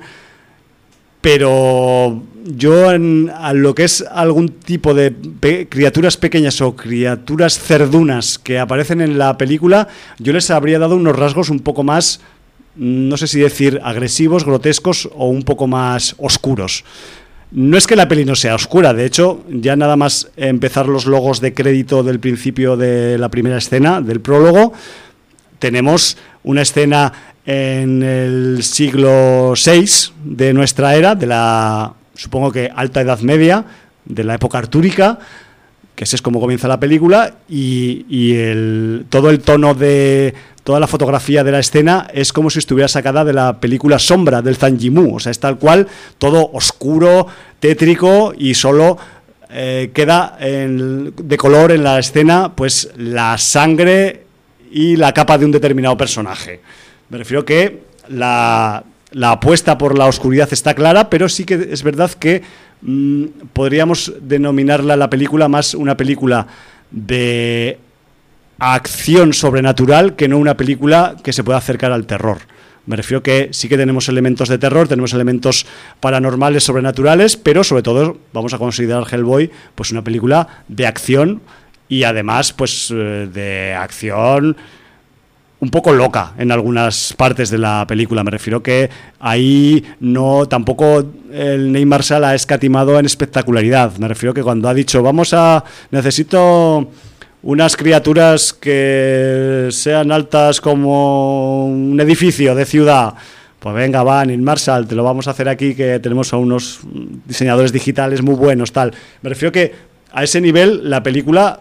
pero yo a lo que es algún tipo de criaturas pequeñas o criaturas cerdunas que aparecen en la película, yo les habría dado unos rasgos un poco más, no sé si decir agresivos, grotescos o un poco más oscuros. No es que la peli no sea oscura, de hecho, ya nada más empezar los logos de crédito del principio de la primera escena, del prólogo, tenemos una escena en el siglo VI de nuestra era, de la, supongo que alta Edad Media, de la época artúrica, que ese es como comienza la película, y todo el tono de toda la fotografía de la escena es como si estuviera sacada de la película Sombra del Zhang Yimou, o sea, es tal cual, todo oscuro, tétrico, y solo queda de color en la escena pues la sangre y la capa de un determinado personaje. Me refiero que la apuesta por la oscuridad está clara, pero sí que es verdad que podríamos denominarla la película más una película de acción sobrenatural que no una película que se pueda acercar al terror. Me refiero que sí que tenemos elementos de terror, tenemos elementos paranormales, sobrenaturales, pero sobre todo vamos a considerar Hellboy pues una película de acción y además pues de acción un poco loca en algunas partes de la película. Me refiero que ahí tampoco el Neil Marshall ha escatimado en espectacularidad. Me refiero que cuando ha dicho necesito unas criaturas que sean altas como un edificio de ciudad, pues venga, va, Neil Marshall, te lo vamos a hacer aquí, que tenemos a unos diseñadores digitales muy buenos, tal. Me refiero que a ese nivel la película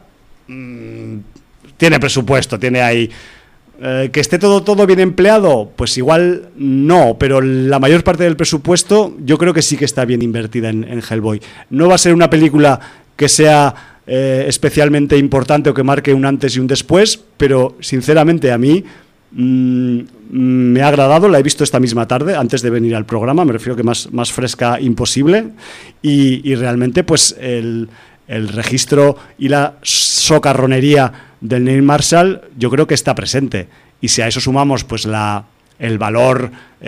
tiene presupuesto, tiene ahí... que esté todo bien empleado, pues igual no, pero la mayor parte del presupuesto yo creo que sí que está bien invertida en Hellboy. No va a ser una película que sea especialmente importante o que marque un antes y un después, pero sinceramente a mí me ha agradado. La he visto esta misma tarde antes de venir al programa, me refiero que más fresca imposible, y realmente pues el registro y la socarronería del Neil Marshall yo creo que está presente, y si a eso sumamos pues el valor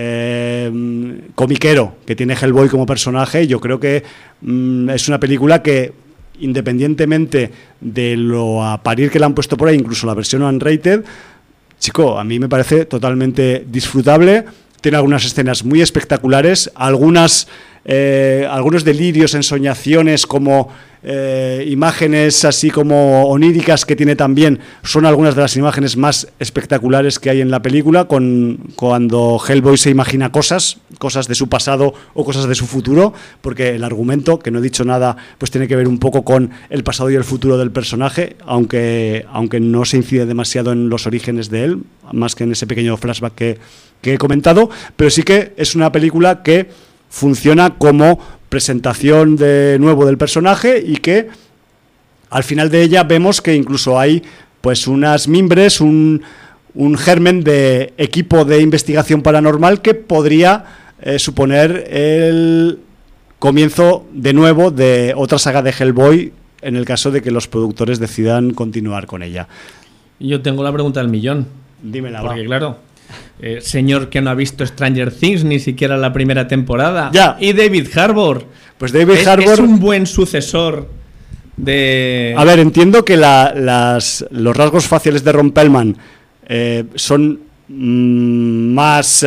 comiquero que tiene Hellboy como personaje, yo creo que es una película que, independientemente de lo a parir que le han puesto por ahí, incluso la versión unrated, chico, a mí me parece totalmente disfrutable. Tiene algunas escenas muy espectaculares, algunos delirios, ensoñaciones, como imágenes así como oníricas que tiene también, son algunas de las imágenes más espectaculares que hay en la película, cuando Hellboy se imagina cosas de su pasado o cosas de su futuro, porque el argumento, que no he dicho nada, pues tiene que ver un poco con el pasado y el futuro del personaje, aunque no se incide demasiado en los orígenes de él, más que en ese pequeño flashback que he comentado, pero sí que es una película que funciona como presentación de nuevo del personaje, y que al final de ella vemos que incluso hay pues unas mimbres, un germen de equipo de investigación paranormal que podría suponer el comienzo de nuevo de otra saga de Hellboy, en el caso de que los productores decidan continuar con ella. Yo tengo la pregunta del millón. Dímela, porque claro, señor que no ha visto Stranger Things ni siquiera la primera temporada. Ya. Y David Harbour. Pues David Harbour es un buen sucesor de... A ver, entiendo que los rasgos faciales de Ron Perlman son más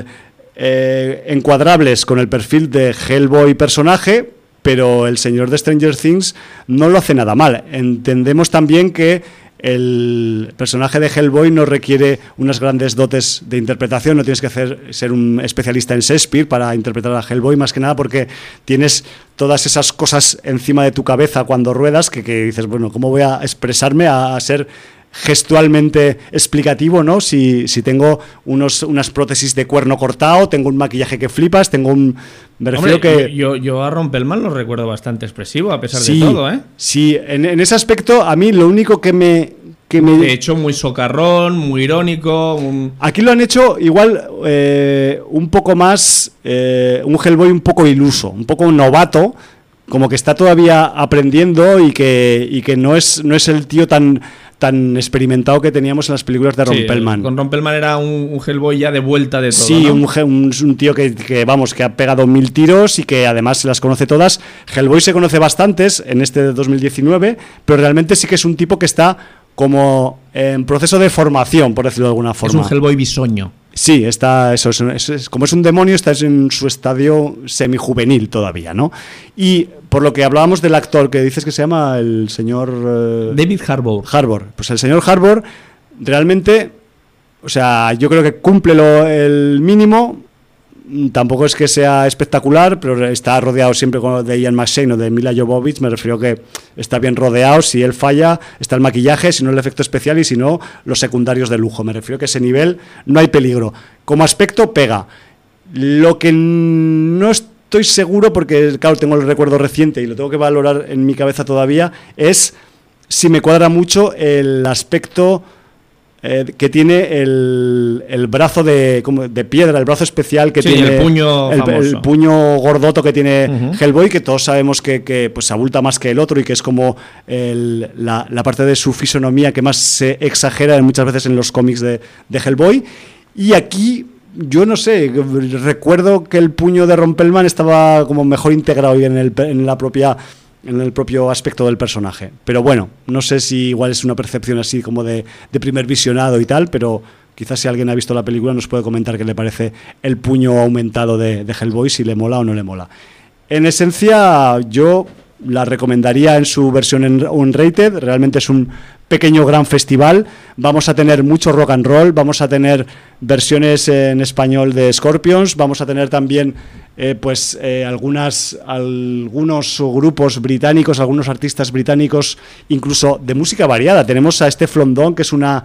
encuadrables con el perfil de Hellboy personaje, pero el señor de Stranger Things no lo hace nada mal. Entendemos también que el personaje de Hellboy no requiere unas grandes dotes de interpretación, no tienes que ser un especialista en Shakespeare para interpretar a Hellboy, más que nada porque tienes todas esas cosas encima de tu cabeza cuando ruedas que dices, bueno, ¿cómo voy a expresarme, a ser gestualmente explicativo, ¿no? Si tengo unas prótesis de cuerno cortado, tengo un maquillaje que flipas, me refiero que... Yo a Ron Perlman lo recuerdo bastante expresivo, a pesar de todo, ¿eh? Sí, en ese aspecto, a mí lo único que me... De hecho, muy socarrón, muy irónico... Aquí lo han hecho igual un poco más... un Hellboy un poco iluso, un poco novato, como que está todavía aprendiendo y que no es el tío tan experimentado que teníamos en las películas de Ron Perlman. Con Ron Perlman era un Hellboy ya de vuelta de todo. Sí, ¿no? un tío que ha pegado 1000 tiros y que además se las conoce todas. Hellboy se conoce bastantes en este de 2019, pero realmente sí que es un tipo que está como en proceso de formación, por decirlo de alguna forma. Es un Hellboy bisoño. Sí, como es un demonio, está en su estadio semijuvenil todavía, ¿no? Y por lo que hablábamos del actor que dices que se llama el señor... David Harbour. Pues el señor Harbour realmente O sea, yo creo que cumple el mínimo. Tampoco es que sea espectacular, pero está rodeado siempre de Ian McShane o de Mila Jovovich. Me refiero que está bien rodeado. Si él falla, está el maquillaje, si no el efecto especial y si no, los secundarios de lujo. Me refiero que ese nivel no hay peligro. Como aspecto, pega. Lo que no estoy seguro, porque claro, tengo el recuerdo reciente y lo tengo que valorar en mi cabeza todavía, es si me cuadra mucho el aspecto que tiene el brazo de piedra, el brazo especial que tiene, el puño gordoto que tiene Hellboy, que todos sabemos que pues abulta más que el otro y que es como la parte de su fisonomía que más se exagera muchas veces en los cómics de Hellboy. Y aquí, yo no sé, recuerdo que el puño de Rompelman estaba como mejor integrado en el propio aspecto del personaje. Pero bueno, no sé si igual es una percepción así como de primer visionado y tal, pero quizás si alguien ha visto la película nos puede comentar qué le parece el puño aumentado de Hellboy, si le mola o no le mola. En esencia, yo la recomendaría en su versión unrated. Realmente es un pequeño gran festival. Vamos a tener mucho rock and roll, vamos a tener versiones en español de Scorpions, vamos a tener también algunos grupos británicos, algunos artistas británicos, incluso de música variada. Tenemos a Steph London, que es una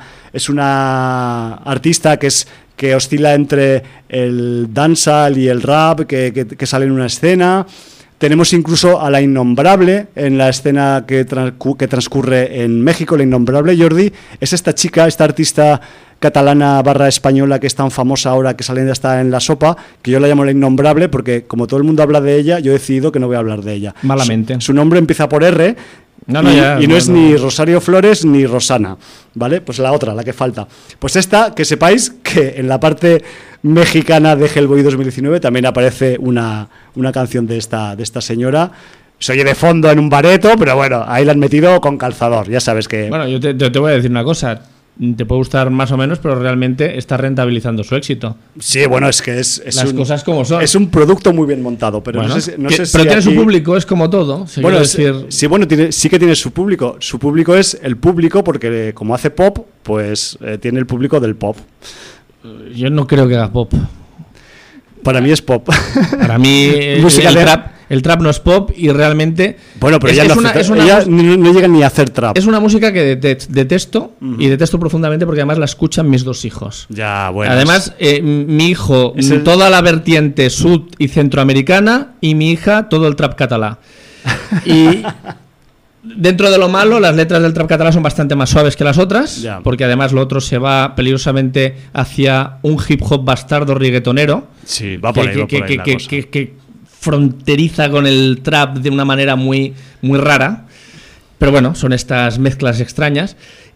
artista que oscila entre el dancehall y el rap, que sale en una escena. Tenemos incluso a La Innombrable en la escena que transcurre en México. La Innombrable, Jordi, es esta chica, esta artista catalana / española que es tan famosa ahora, que sale hasta en La Sopa, que yo la llamo La Innombrable porque como todo el mundo habla de ella, yo he decidido que no voy a hablar de ella. Malamente. Su nombre empieza por R. Y no es ni Rosario Flores ni Rosana, ¿vale? Pues la otra, la que falta. Pues esta, que sepáis que en la parte mexicana de Hellboy 2019 también aparece una canción de esta señora. Se oye de fondo en un bareto, pero bueno, ahí la han metido con calzador, ya sabes que... Bueno, yo te voy a decir una cosa. Te puede gustar más o menos, pero realmente está rentabilizando su éxito. Sí, bueno, es que es las cosas como son. Es un producto muy bien montado, pero bueno, no sé si tiene su público, es como todo. Bueno, sí que tiene su público. Su público es el público porque como hace pop, pues tiene el público del pop. Yo no creo que haga pop. Para mí es pop. Para mí el trap no es pop y realmente... Bueno, pero ella no llega ni a hacer trap. Es una música que detesto y detesto profundamente porque además la escuchan mis dos hijos. Ya, bueno. Además, mi hijo, toda la vertiente sud y centroamericana, y mi hija, todo el trap catalá. Y... Dentro de lo malo, las letras del trap catalán son bastante más suaves que las otras, porque además lo otro se va peligrosamente hacia un hip hop bastardo reggaetonero. Sí, va por ahí, que fronteriza con el trap de una manera muy, muy rara. Pero bueno, son estas mezclas extrañas.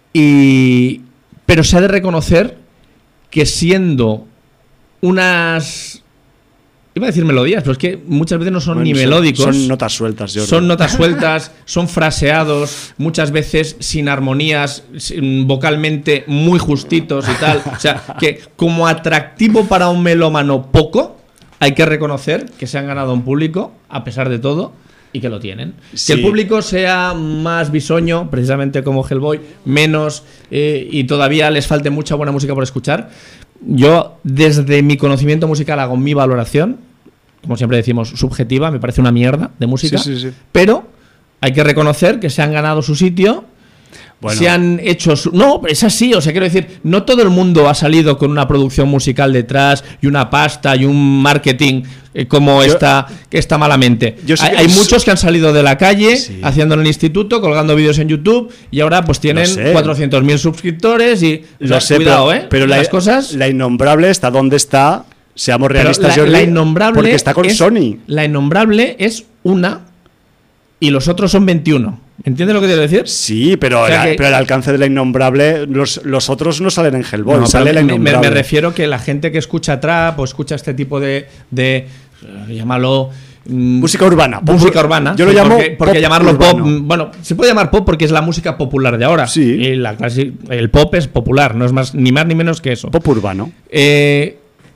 Pero se ha de reconocer que siendo unas... Iba a decir melodías, pero es que muchas veces no son ni melódicos. Son notas sueltas, Jordi. Son notas sueltas, son fraseados, muchas veces sin armonías, vocalmente muy justitos y tal. O sea, que como atractivo para un melómano poco, hay que reconocer que se han ganado un público, a pesar de todo, y que lo tienen. Sí. Que el público sea más bisoño, precisamente como Hellboy, menos, y todavía les falte mucha buena música por escuchar. Yo, desde mi conocimiento musical, hago mi valoración, como siempre decimos, subjetiva, me parece una mierda de música, sí. Pero hay que reconocer que se han ganado su sitio, se han hecho... No, es así, o sea, quiero decir, no todo el mundo ha salido con una producción musical detrás y una pasta y un marketing como esta malamente. Hay muchos que han salido de la calle, haciendo en el instituto, colgando vídeos en YouTube, y ahora pues tienen 400.000 suscriptores y... cuidado, pero las cosas... La Innombrable está donde está, seamos realistas, la Innombrable porque está con Sony. La Innombrable es una y los otros son 21. ¿Entiendes lo que quiero decir? Sí, pero el alcance de La Innombrable, los otros no salen en Hellboy, no, sale La Innombrable. Me refiero que la gente que escucha trap o escucha este tipo de llámalo... música urbana. Música urbana. Yo lo llamo porque llamarlo pop... Bueno, se puede llamar pop porque es la música popular de ahora. Sí. Y el pop es popular, no es ni más ni menos que eso. Pop urbano.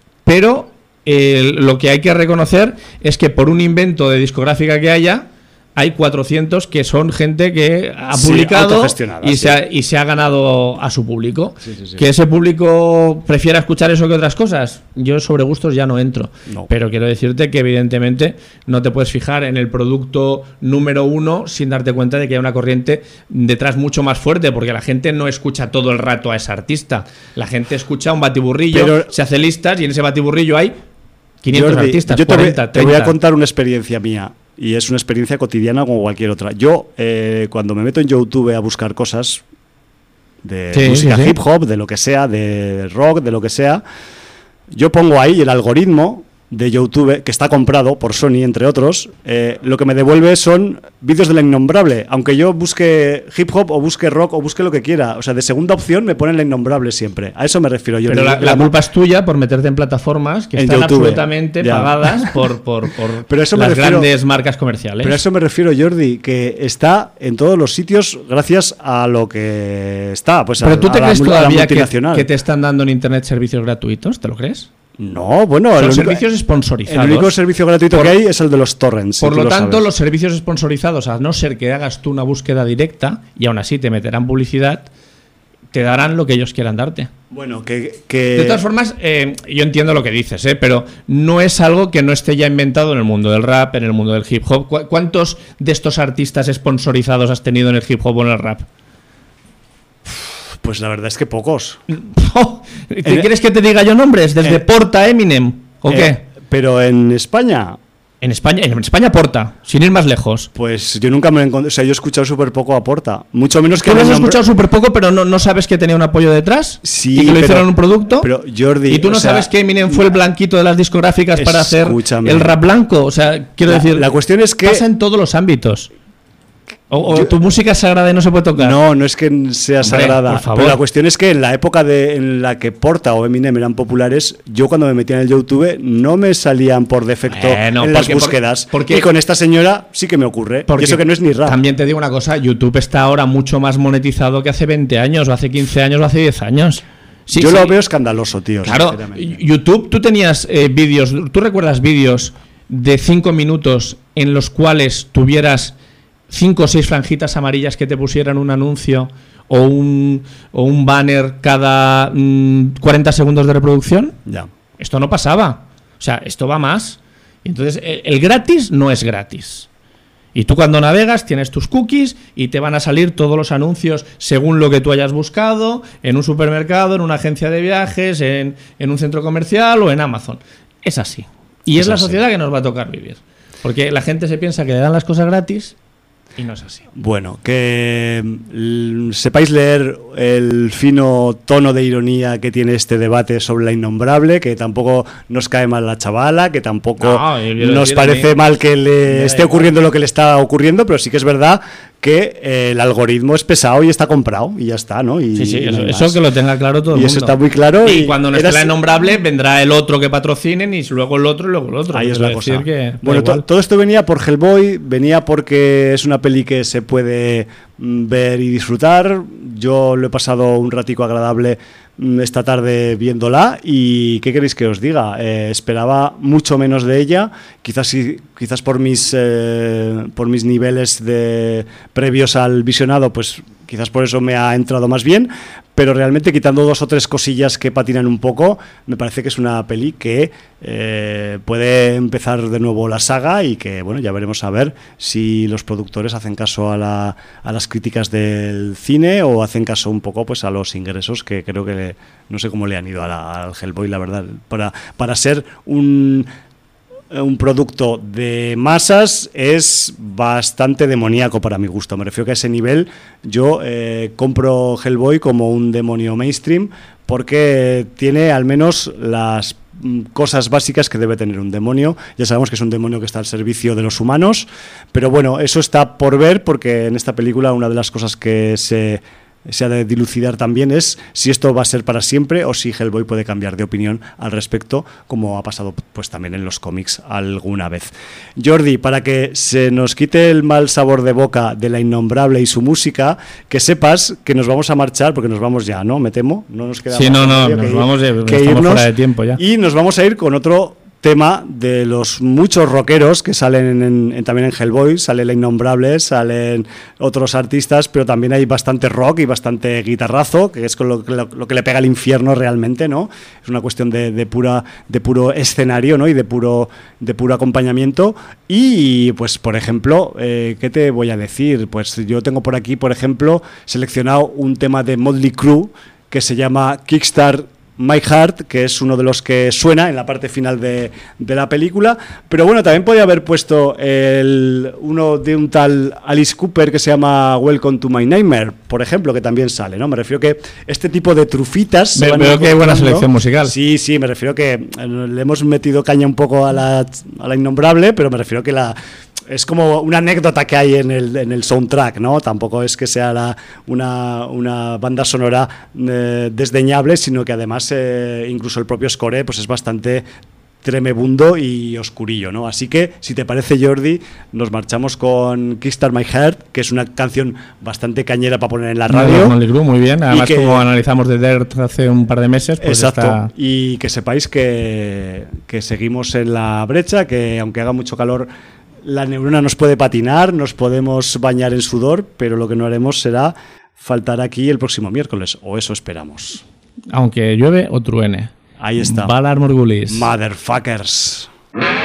Pero lo que hay que reconocer es que por un invento de discográfica que haya hay 400 que son gente que ha publicado y se ha ganado a su público. Sí. Que ese público prefiera escuchar eso que otras cosas. Yo sobre gustos ya no entro. No. Pero quiero decirte que evidentemente no te puedes fijar en el producto número uno sin darte cuenta de que hay una corriente detrás mucho más fuerte, porque la gente no escucha todo el rato a ese artista. La gente escucha un batiburrillo, se hace listas y en ese batiburrillo hay 500 Jordi, artistas, yo 40, te voy a contar una experiencia mía. Y es una experiencia cotidiana como cualquier otra. Yo, cuando me meto en YouTube a buscar cosas de música hip hop, de lo que sea, de rock, de lo que sea, yo pongo ahí el algoritmo de YouTube, que está comprado por Sony, entre otros, lo que me devuelve son vídeos de La Innombrable. Aunque yo busque hip hop o busque rock o busque lo que quiera. O sea, de segunda opción me ponen La Innombrable siempre. A eso me refiero yo. Pero la culpa es tuya por meterte en plataformas que están YouTube, absolutamente pagadas por pero eso las grandes marcas comerciales. Pero a eso me refiero, Jordi, que está en todos los sitios gracias a lo que está. Pues pero tú te crees todavía que te están dando en Internet servicios gratuitos, ¿te lo crees? No, bueno, los servicios sponsorizados. El único servicio gratuito que hay es el de los torrents. Por lo tanto, los servicios sponsorizados, a no ser que hagas tú una búsqueda directa, y aún así te meterán publicidad, te darán lo que ellos quieran darte. Bueno, De todas formas, yo entiendo lo que dices, pero no es algo que no esté ya inventado en el mundo del rap, en el mundo del hip hop. ¿Cuántos de estos artistas sponsorizados has tenido en el hip hop o en el rap? Pues la verdad es que pocos. ¿Quieres que te diga yo nombres? Desde Porta, Eminem, ¿o qué? Pero en España... En España Porta, sin ir más lejos. Pues yo nunca me lo encontré. O sea, yo he escuchado súper poco a Porta. Mucho menos que... ¿Tú lo has escuchado súper poco, pero no sabes que tenía un apoyo detrás? Sí, ¿y que lo hicieron un producto? Pero Jordi... ¿Y tú no sabes que Eminem fue el blanquito de las discográficas para hacer el rap blanco? O sea, quiero decir... La cuestión es que... Pasa en todos los ámbitos. ¿O tu música es sagrada y no se puede tocar? No es que sea sagrada. Por favor. Pero la cuestión es que en la época en la que Porta o Eminem eran populares, yo cuando me metía en el YouTube no me salían por defecto en las búsquedas. Y con esta señora sí que me ocurre. Y eso que no es ni rap. También te digo una cosa, YouTube está ahora mucho más monetizado que hace 20 años, o hace 15 años, o hace 10 años. Sí, yo lo veo escandaloso, tío. Claro, YouTube, tú tenías vídeos, ¿tú recuerdas vídeos de 5 minutos en los cuales tuvieras 5 o 6 franjitas amarillas que te pusieran un anuncio o un banner cada 40 segundos de reproducción? Ya. Esto no pasaba. O sea, esto va más. Entonces, el gratis no es gratis. Y tú cuando navegas tienes tus cookies y te van a salir todos los anuncios según lo que tú hayas buscado, en un supermercado, en una agencia de viajes, en un centro comercial o en Amazon. Es así. Y es la sociedad que nos va a tocar vivir. Porque la gente se piensa que le dan las cosas gratis y no es así. Bueno, que sepáis leer el fino tono de ironía que tiene este debate sobre La Innombrable, que tampoco nos cae mal la chavala, que tampoco nos parece mal que le esté ocurriendo lo que le está ocurriendo, pero sí que es verdad que el algoritmo es pesado y está comprado y ya está, ¿no? Y, sí, eso que lo tenga claro todo el mundo. Y eso está muy claro. Y cuando no esté La Innombrable vendrá el otro que patrocinen y luego el otro y luego el otro. Ahí es la cosa. Bueno, todo esto venía por Hellboy, venía porque es una peli que se puede ver y disfrutar. Yo lo he pasado un ratico agradable esta tarde viéndola y ¿qué queréis que os diga? Esperaba mucho menos de ella, quizás por mis niveles previos al visionado, pues quizás por eso me ha entrado más bien, pero realmente quitando 2 o 3 cosillas que patinan un poco, me parece que es una peli que puede empezar de nuevo la saga y que, bueno, ya veremos a ver si los productores hacen caso a las críticas del cine o hacen caso un poco pues a los ingresos que creo que no sé cómo le han ido al Hellboy, la verdad, para ser un producto de masas es bastante demoníaco para mi gusto. Me refiero que a ese nivel yo compro Hellboy como un demonio mainstream porque tiene al menos las cosas básicas que debe tener un demonio. Ya sabemos que es un demonio que está al servicio de los humanos, pero bueno, eso está por ver porque en esta película una de las cosas que se ha de dilucidar también es si esto va a ser para siempre o si Hellboy puede cambiar de opinión al respecto, como ha pasado pues también en los cómics alguna vez. Jordi, para que se nos quite el mal sabor de boca de La Innombrable y su música, que sepas que nos vamos a marchar, porque nos vamos ya, ¿no? Me temo, no nos queda nos vamos, estamos fuera de tiempo ya. Y nos vamos a ir con otro tema de los muchos rockeros que salen también en Hellboy. Sale La Innombrable, salen otros artistas, pero también hay bastante rock y bastante guitarrazo, que es con lo que le pega al infierno realmente, ¿no? Es una cuestión de puro escenario, ¿no? Y de puro acompañamiento. Y pues, por ejemplo, ¿qué te voy a decir? Pues yo tengo por aquí, por ejemplo, seleccionado un tema de Motley Crue que se llama Kickstart My Heart, que es uno de los que suena en la parte final de la película. Pero bueno, también podía haber puesto uno de un tal Alice Cooper que se llama Welcome to My Nightmare, por ejemplo, que también sale, ¿no? Me refiero que este tipo de trufitas... Veo que hay buena selección musical. Sí, me refiero que le hemos metido caña un poco a la Innombrable, pero me refiero que es como una anécdota que hay en el soundtrack, ¿no? Tampoco es que sea una banda sonora desdeñable, sino que además incluso el propio score pues es bastante tremebundo y oscurillo, ¿no? Así que, si te parece, Jordi, nos marchamos con Kickstart My Heart, que es una canción bastante cañera para poner en la radio. Muy bien, además como analizamos The Dirt hace un par de meses, pues exacto, y que sepáis que seguimos en la brecha, que aunque haga mucho calor, la neurona nos puede patinar, nos podemos bañar en sudor, pero lo que no haremos será faltar aquí el próximo miércoles, o eso esperamos. Aunque llueve o truene. Ahí está. Valar Morgulis. Motherfuckers.